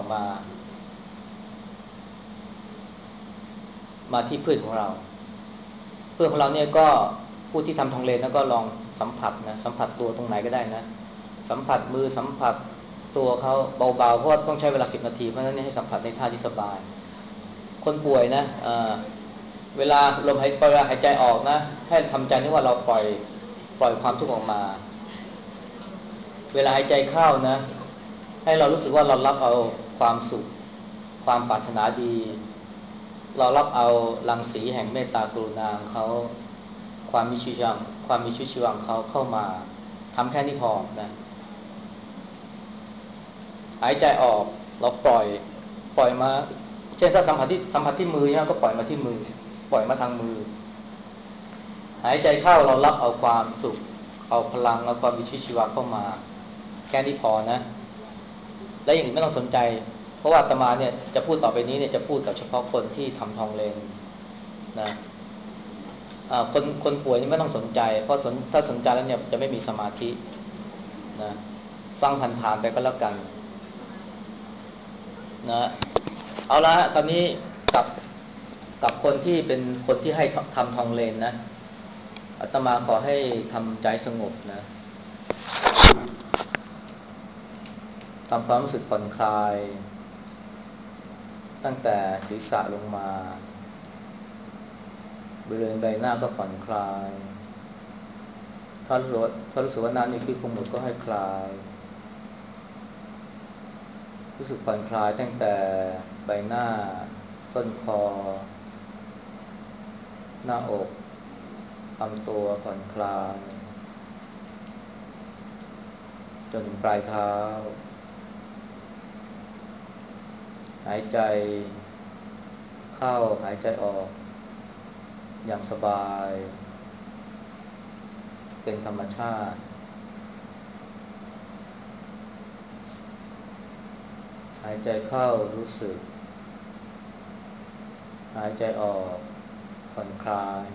มาที่เพื่อนของเราเพื่อนของเราเนี่ยก็ผู้ที่ทำทองเลนแล้วก็ลองสัมผัสนะสัมผัสตัวตรงไหนก็ได้นะสัมผัสมือสัมผัสตัวเขาเบาๆเพราะว่าต้องใช้เวลา10 นาทีเพราะฉะนั้นให้สัมผัสในท่าที่สบายคนป่วยนะเวลาลมหายเวลาหายใจออกนะให้ทำใจนึกว่าเราปล่อยความทุกข์ออกมาเวลาหายใจเข้านะให้เรารู้สึกว่าเรารับเอาความสุขความปรารถนาดีเรารับเอารังสีแห่งเมตตากรุณาของเขาความมีชีวิตชีวาของเขาเข้ามาทำแค่นี้พอนะหายใจออกเราปล่อยมาเช่นถ้าสัมผัสที่มือเนี่ยก็ปล่อยมาที่มือปล่อยมาทางมือหายใจเข้าเรารับเอาความสุขเอาพลังเอาความมีชีวิตชีวาเข้ามาแค่นี้พอนะและอย่างอื่นไม่ต้องสนใจเพราะว่าอาตมาเนี่ยจะพูดต่อไปนี้เนี่ยจะพูดกับเฉพาะคนที่ทำทองเลนนะคนป่วยนี่ไม่ต้องสนใจเพราะถ้าสนใจแล้วเนี่ยจะไม่มีสมาธินะฟังผ่านๆไปก็แล้วกันนะเอาละคราวนี้กับกับคนที่เป็นคนที่ให้ทำทองเลนนะอาตมาขอให้ทำใจสงบนะทำความรู้สึกผ่อนคลายตั้งแต่ศีรษะลงมาบริเวณใบหน้าก็ผ่อนคลายถ้ารู้สึกว่าน้ำในขี้ขมวดก็ให้คลายรู้สึกผ่อนคลายตั้งแต่ใบหน้าต้นคอหน้าอกลำตัวผ่อนคลายจนถึงปลายเท้าหายใจเข้าหายใจออกอย่างสบายเป็นธรรมชาติหายใจเข้ารู้สึกหายใจออกผ่อนคลาย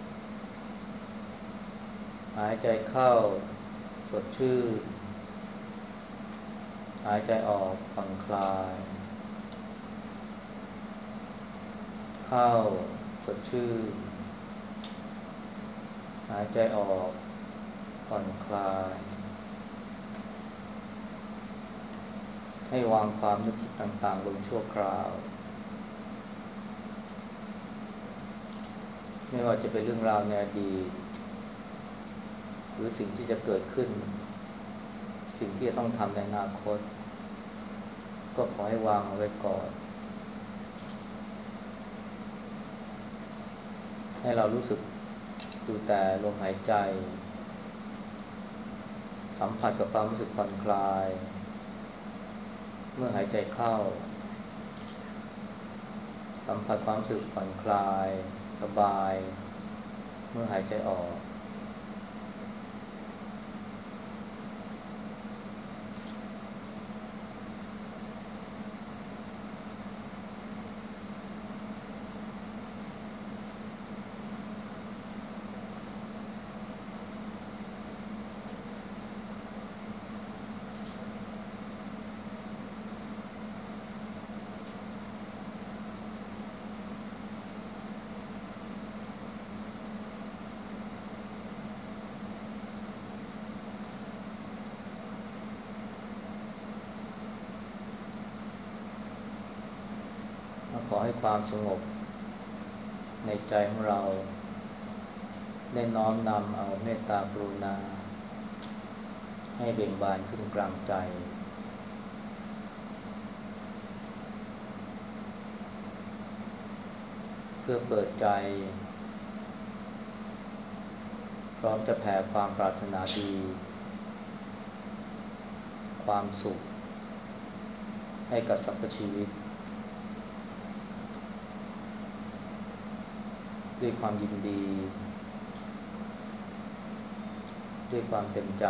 หายใจเข้าสดชื่นหายใจออกผ่อนคลายเข้าสดชื่นหายใจออกผ่อนคลายให้วางความนึกคิดต่างๆลงชั่วคราวไม่ว่าจะเป็นเรื่องราวในอดีตหรือสิ่งที่จะเกิดขึ้นสิ่งที่จะต้องทำในอนาคตก็ขอให้วางเอาไว้ก่อนให้เรารู้สึกดูแต่ลมหายใจสัมผัสกับความรู้สึกผ่อนคลายเมื่อหายใจเข้าสัมผัสความรู้สึกผ่อนคลายสบายเมื่อหายใจออกขอให้ความสงบในใจของเราได้น้อมนำเอาเมตตากรุณาให้เบ่งบานขึ้นกลางใจเพื่อเปิดใจพร้อมจะแผ่ความปรารถนาดีความสุขให้กับสรรพชีวิตด้วยความยินดีด้วยความเต็มใจ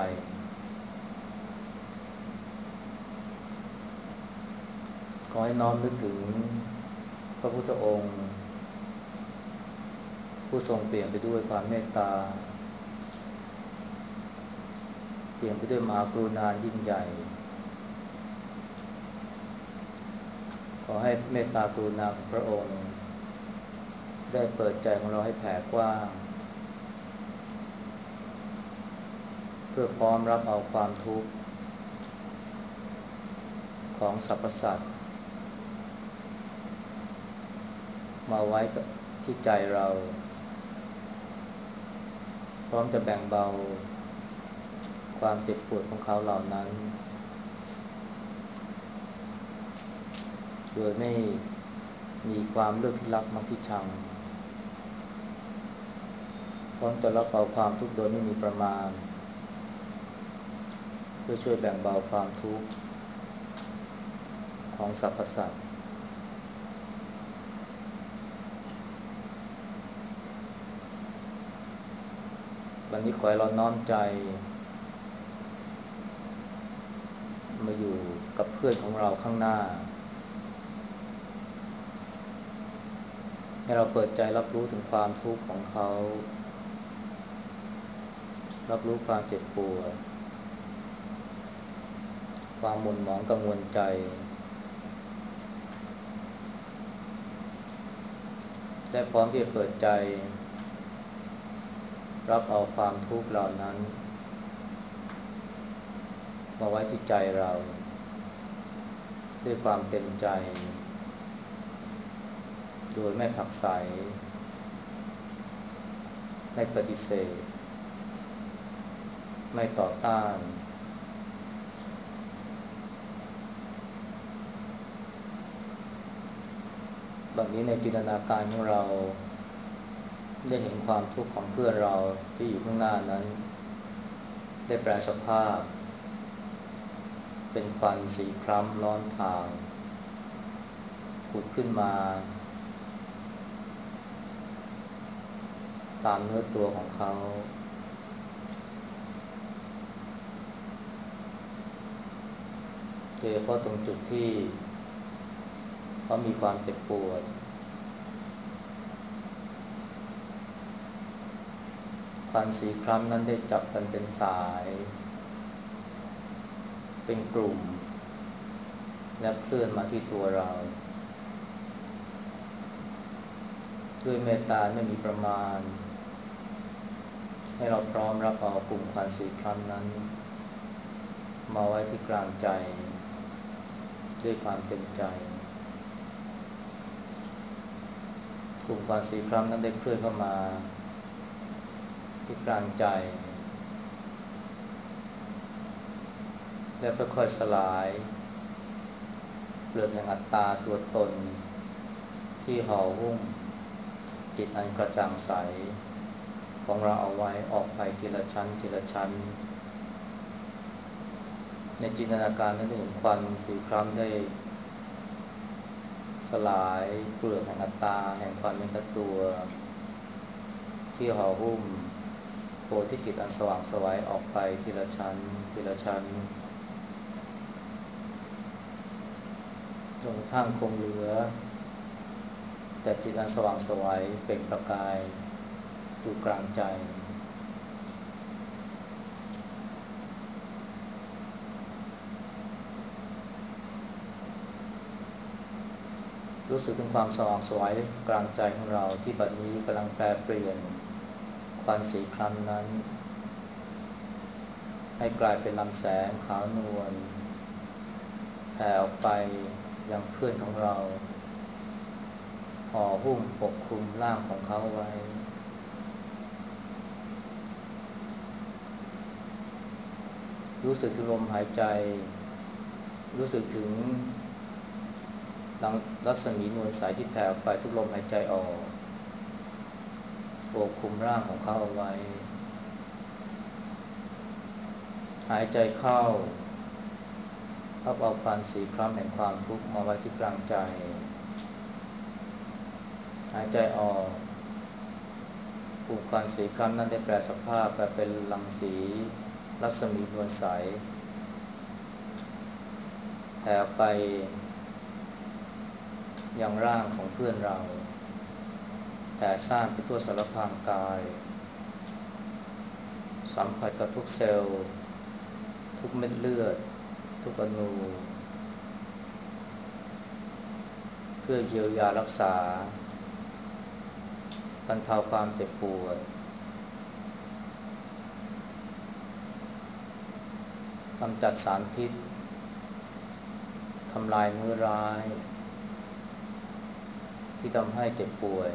ขอให้น้อมนึกถึงพระพุทธองค์ผู้ทรงเปลี่ยนไปด้วยความเมตตาเปลี่ยนไปด้วยมหากรุณายิ่งใหญ่ขอให้เมตตากรุณาของพระองค์ได้เปิดใจของเราให้แผ่กว้างเพื่อพร้อมรับเอาความทุกข์ของสรรพสัตว์มาไว้กับที่ใจเราพร้อมจะแบ่งเบาความเจ็บปวดของเขาเหล่านั้นโดยไม่มีความเลือกที่รักมักที่ชังพร้อมจะรับเอาความทุกข์โดยไม่มีประมาณเพื่อช่วยแบ่งเบาความทุกข์ของสรรพสัตว์วันนี้ขอให้เราน้อมใจมาอยู่กับเพื่อนของเราข้างหน้าให้เราเปิดใจรับรู้ถึงความทุกข์ของเขารับรู้ความเจ็บปวดความหม่นหมองกังวลใจและพร้อมที่จะเปิดใจรับเอาความทุกข์เหล่านั้นมาไว้ที่ใจเราด้วยความเต็มใจโดยไม่ผลักไสไม่ปฏิเสธไม่ต่อต้านบางนี้ในจินตนาการของเราได้เห็นความทุกข์ของเพื่อนเราที่อยู่ข้างหน้านั้นได้แปลสภาพเป็นควันสีคล้ำร้อนผางผุดขึ้นมาตามเนื้อตัวของเขาโดยเฉพาะตรงจุดที่เขามีความเจ็บปวดควันสีคล้ำนั้นได้จับกันเป็นสายเป็นกลุ่มและเคลื่อนมาที่ตัวเราด้วยเมตตาไม่มีประมาณให้เราพร้อมรับเอากลุ่มควันสีคล้ำนั้นมาไว้ที่กลางใจด้วยความเต็มใจกลุ่มควันสีคล้ำนั้นได้เคลื่อนเข้ามาที่กลางใจและค่อยๆสลายเปลือกแห่งอัตตาตัวตนที่ห่อหุ้มจิตอันกระจ่างใสของเราเอาไว้ออกไปทีละชั้นทีละชั้นในจินตนาการนั้นเห็นควันสีคล้ำได้สลายเปลือกแห่งอัตตาแห่งความเป็นตัวที่ห่อหุ้มโพธิจิตอันสว่างไสวออกไปทีละชั้นทีละชั้นจนกระทั่งคงเหลือแต่จิตอันสว่างไสวเป็นประกายอยู่กลางใจรู้สึกถึงความสว่างไสวกลางใจของเราที่บัดนี้กำลังแปรเปลี่ยนควันสีคล้ำนั้นให้กลายเป็นลำแสงขาวนวลแผ่ออกไปยังเพื่อนของเราห่อหุ้มปกคลุมร่างของเขาไว้รู้สึกถึงลมหายใจรู้สึกถึงรัศมีนวลใสที่แผ่ออกไปทุกลมหายใจออกปกคลุมร่างของเขาเอาไว้หายใจเข้ารับเอาควันสีคล้ำแห่งความทุกข์มาไว้ที่กลางใจหายใจออกกลุ่มควันสีคล้ำนั้นได้แปลสภาพไปเป็นรังสีรัศมีนวลใสแผ่ไปยังร่างของเพื่อนเราแผ่ซ่านไปทั่วสารพางกายสัมผัสกับทุกเซลล์ทุกเม็ดเลือดทุกอนูเพื่อเยียวยารักษาบรรเทาความเจ็บปวดกำจัดสารพิษทำลายเนื้อร้ายที่ทำให้เจ็บป่วย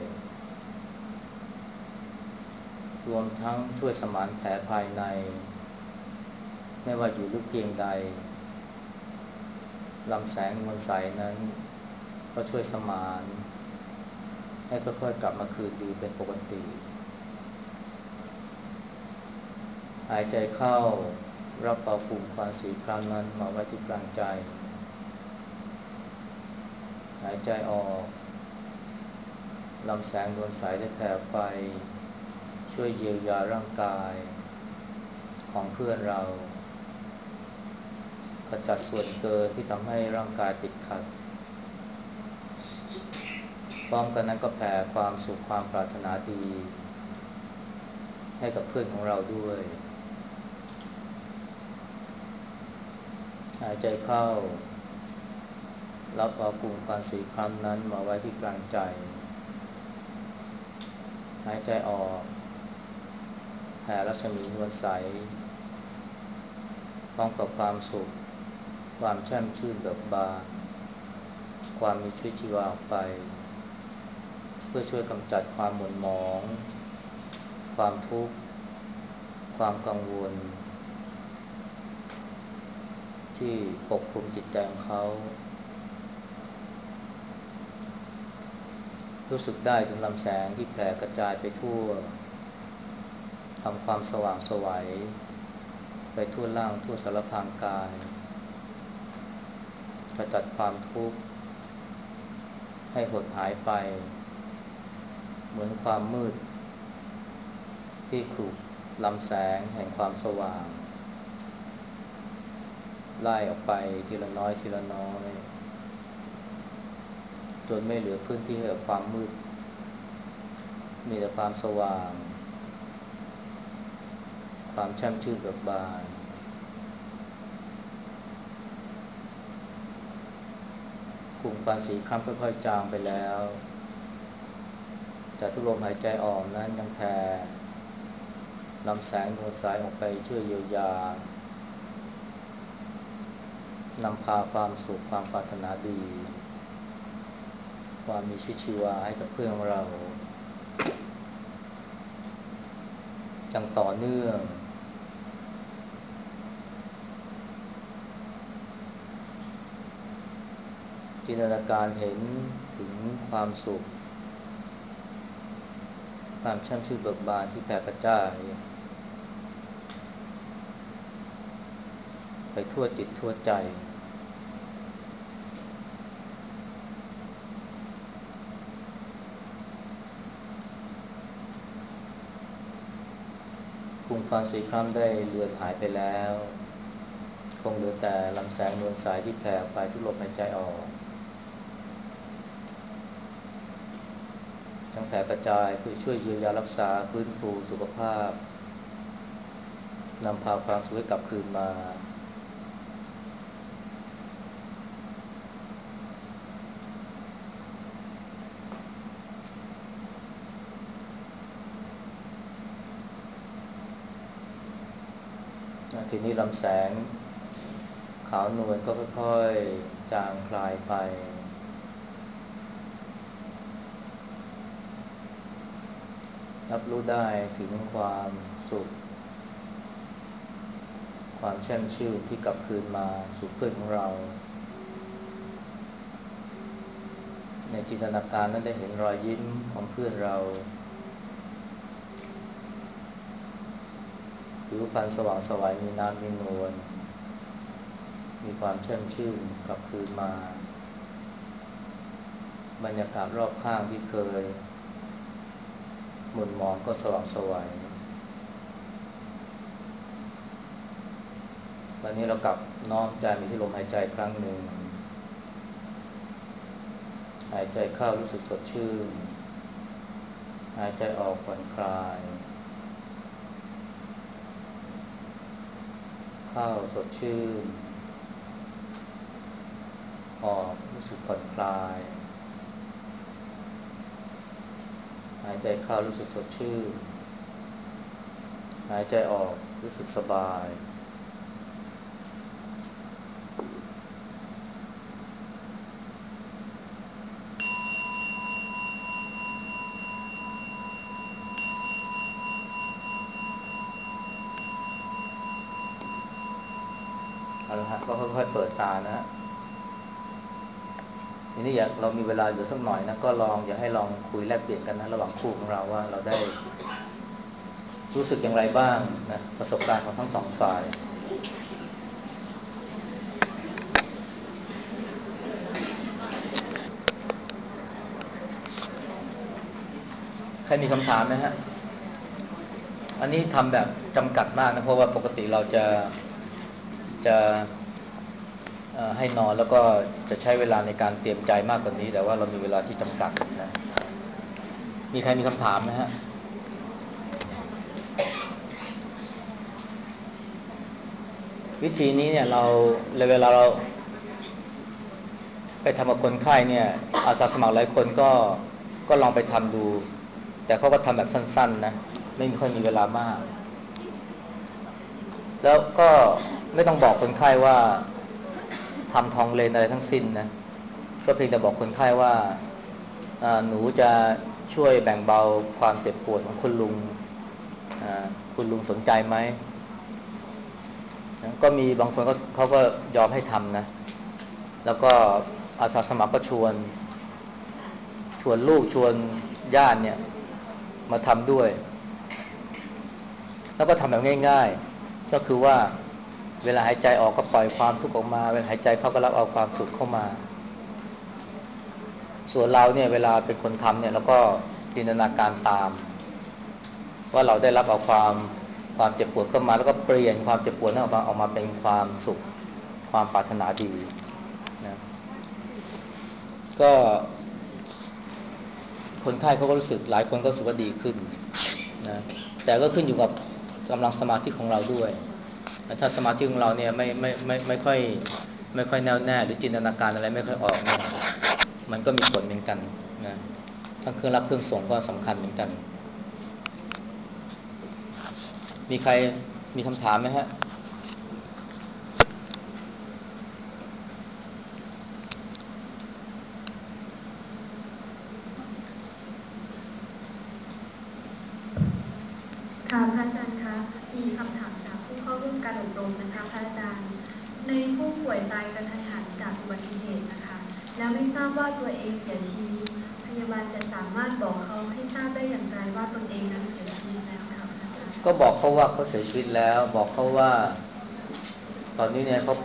รวมทั้งช่วยสมานแผลภายในไม่ว่าอยู่ลึกเพียงใดลำแสงนวลใสนั้นก็ช่วยสมานให้ค่อยๆกลับมาคืนดีเป็นปกติหายใจเข้ารับเอากลุ่มควันสีคล้ำนั้นมาไว้ที่กลางใจหายใจออกลำแสงนวลใสได้แผ่ไปช่วยเยียวยาร่างกายของเพื่อนเราขจัดส่วนเกินที่ทำให้ร่างกายติดขัดพร้อมกันนั้นก็แผ่ความสุขความปรารถนาดีให้กับเพื่อนของเราด้วยหายใจเข้ารับเอากลุ่มควันสีคล้ำนั้นมาไว้ที่กลางใจหายใจออกแผ่รัศมีนวลใสพร้อมกับความสุขความแช่มชื่นเบิกบานความมีชีวิตชีวาออกไปเพื่อช่วยกำจัดความหม่นหมองความทุกข์ความกังวลที่ปกคลุมจิตใจของเขารู้สึกได้ถึงลำแสงที่แผ่กระจายไปทั่วทำความสว่างไสวไปทั่วร่างทั่วสารพรางกายขจัดความทุกข์ให้หดหายไปเหมือนความมืดที่ถูกลำแสงแห่งความสว่างไล่ออกไปทีละน้อยทีละน้อยจนไม่เหลือพื้นที่ให้กับความมืดมีแต่ความสว่างความแช่มชื่นเบิกบานกลุ่มควันสีคล้ำค่อยๆจางไปแล้วแต่ทุกลมหายใจออกนั้นยังแผ่ลำแสงดวงใสออกไปช่วยเยียวยานำพาความสุขความปรารถนาดีความมีชีวิตชีวาให้กับเพื่อนของเราจังต่อเนื่องจินตนาการเห็นถึงความสุขความแช่มชื่นเบิกบานที่แผ่กระจายไปทั่วจิตทั่วใจกลุ่มควันสีคล้ำได้เลือนหายไปแล้วคงเหลือแต่ลำแสงนวลใสที่แผ่ไปทุกลมหายใจออกทั้งแผ่กระจายเพื่อช่วยเยียวยารักษาฟื้นฟูสุขภาพนำพาความสุขให้กลับคืนมาทีนี้ลำแสงขาวนวลก็ค่อยๆจางคลายไปรับรู้ได้ถึงความสุขความแช่มชื่นที่กลับคืนมาสู่เพื่อนของเราในจินตนาการนั้นได้เห็นรอยยิ้มของเพื่อนเราผิวพรรณสว่างไสวมีน้ำมีนวลมีความแช่มชื่นกลับคืนมาบรรยากาศรอบข้างที่เคยหม่นหมองก็สว่างไสววันนี้เรากลับน้อมใจไปที่ลมหายใจครั้งหนึ่งหายใจเข้ารู้สึกสดชื่นหายใจออกผ่อนคลายเข้าสดชื่นออกรู้สึกผ่อนคลายหายใจเข้ารู้สึกสดชื่นหายใจออกรู้สึกสบายเอาละฮะก็ค่อยๆเปิดตานะฮะทีนี้อยากเรามีเวลาเหลือสักหน่อยนะก็ลองอยากให้ลองคุยแลกเปลี่ยนกันนะระหว่างคู่ของเราว่าเราได้รู้สึกอย่างไรบ้างนะประสบการณ์ของทั้งสองฝ่ายใครมีคำถามไหมฮะอันนี้ทำแบบจำกัดมากนะเพราะว่าปกติเราจะให้นอนแล้วก็จะใช้เวลาในการเตรียมใจมากกว่านี้แต่ว่าเรามีเวลาที่จำกัดนะมีใครมีคำถามไหมฮะวิธีนี้เนี่ยเราเวลาเราไปทำกับคนไข้เนี่ยอาสาสมัครหลายคนก็ลองไปทำดูแต่เขาก็ทำแบบสั้นๆนะไม่ค่อยมีเวลามากแล้วก็ไม่ต้องบอกคนไข้ว่าทำทองเลนอะไรทั้งสิ้นนะก็เพียงแต่บอกคนไข้ว่าหนูจะช่วยแบ่งเบาความเจ็บปวดของคุณลุงคุณลุงสนใจไหมก็มีบางคนเขาก็ยอมให้ทำนะแล้วก็อาสาสมัครก็ชวนลูกชวนญาติเนี่ยมาทำด้วยแล้วก็ทำแบบง่ายๆก็คือว่าเวลาหายใจออกก็ปล่อยความทุกข์ออกมาเวลาหายใจเข้าก็รับเอาความสุขเข้ามาส่วนเราเนี่ยเวลาเป็นคนทำเนี่ยเราก็จินตนาการตามว่าเราได้รับเอาความเจ็บปวดเข้ามาแล้วก็เปลี่ยนความเจ็บปวดนั้นออกมาเป็นความสุขความปรารถนาดีนะก็คนไข้เขาก็รู้สึกหลายคนก็รู้สึกว่าดีขึ้นนะแต่ก็ขึ้นอยู่กับกำลังสมาธิของเราด้วยถ้าสมาธิของเราเนี่ยไม่ค่อยแน่วแน่หรือจินตนาการอะไรไม่ค่อยออกเนี่ยมันก็มีผลเหมือนกันนะทั้งเครื่องรับเครื่องส่งก็สำคัญเหมือนกันมีใครมีคำถามไหมฮะค่ะพระอาจารย์คะมีคำถามจากผู้เข้าร่วมการอบรมนะคะพระอาจารย์ในผู้ป่วยตายกระทันหันจากอุบัติเหตุนะคะแล้วไม่ทราบว่าตัวเองเสียชีวิตพยาบาลจะสามารถบอกเขาให้ทราบได้อย่างไรว่าตนเองนั้นเสียชีวิตแล้วค่ะพระอาจารย์ก็บอกเขาว่าเขาเสียชีวิตแล้วบอกเขาว่าตอนนี้เนี่ยเขา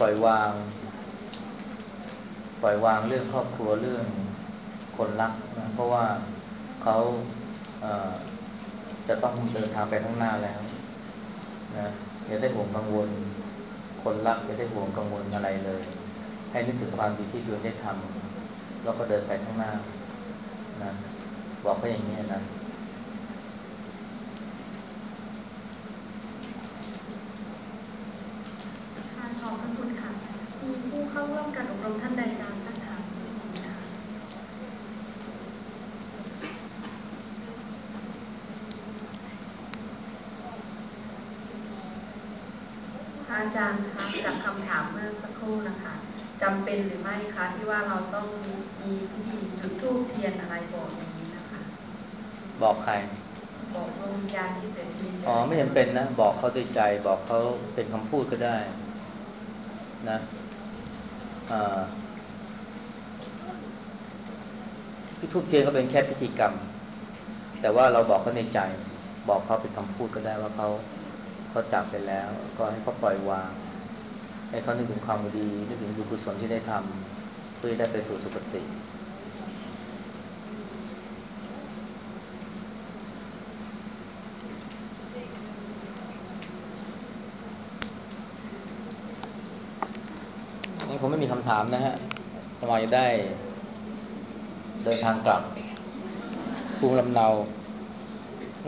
ปล่อยวางเรื่องครอบครัวเรื่องคนรักนะเพราะว่าเขาเอ่อจะต้องเดินทางไปข้างหน้าแล้วนะอย่าได้ห่วงกังวลคนรักอย่าได้ห่วงกังวลอะไรเลยให้นึกถึงความดีที่ตัวเองได้ทำแล้วก็เดินไปข้างหน้านะบอกเขาอย่างนี้นะค่ะขอบพระคุณค่ะมีผู้เข้าร่วมการอบรมท่านใดจะสักถามอีกไหมคะพระอาจารย์คะจากคำถามเมื่อสักครู่นะคะจำเป็นหรือไม่คะที่ว่าเราต้องมีพิธีจุดธูปเทียนอะไรบอกอย่างนี้นะคะบอกใครบอกดวงวิญญาณที่เสียชีวิตไปอ๋อแล้วไม่จำเป็นนะบอกเขาด้วยใจบอกเขาเป็นคำพูดก็ได้นะเอ่อพิธีเทียนก็เป็นแค่พิธีกรรมแต่ว่าเราบอกเขาในใจบอกเขาเป็นคำพูดก็ได้ว่าเขาจากไปแล้วก็ให้เขาปล่อยวางให้เขานึกถึงความดีนึกถึงบุญกุศลที่ได้ทำเพื่อได้ไปสู่สุคตินี่ผมไม่มีคำถามนะฮะทำไมได้เดินทางกลับภูมิลำเนา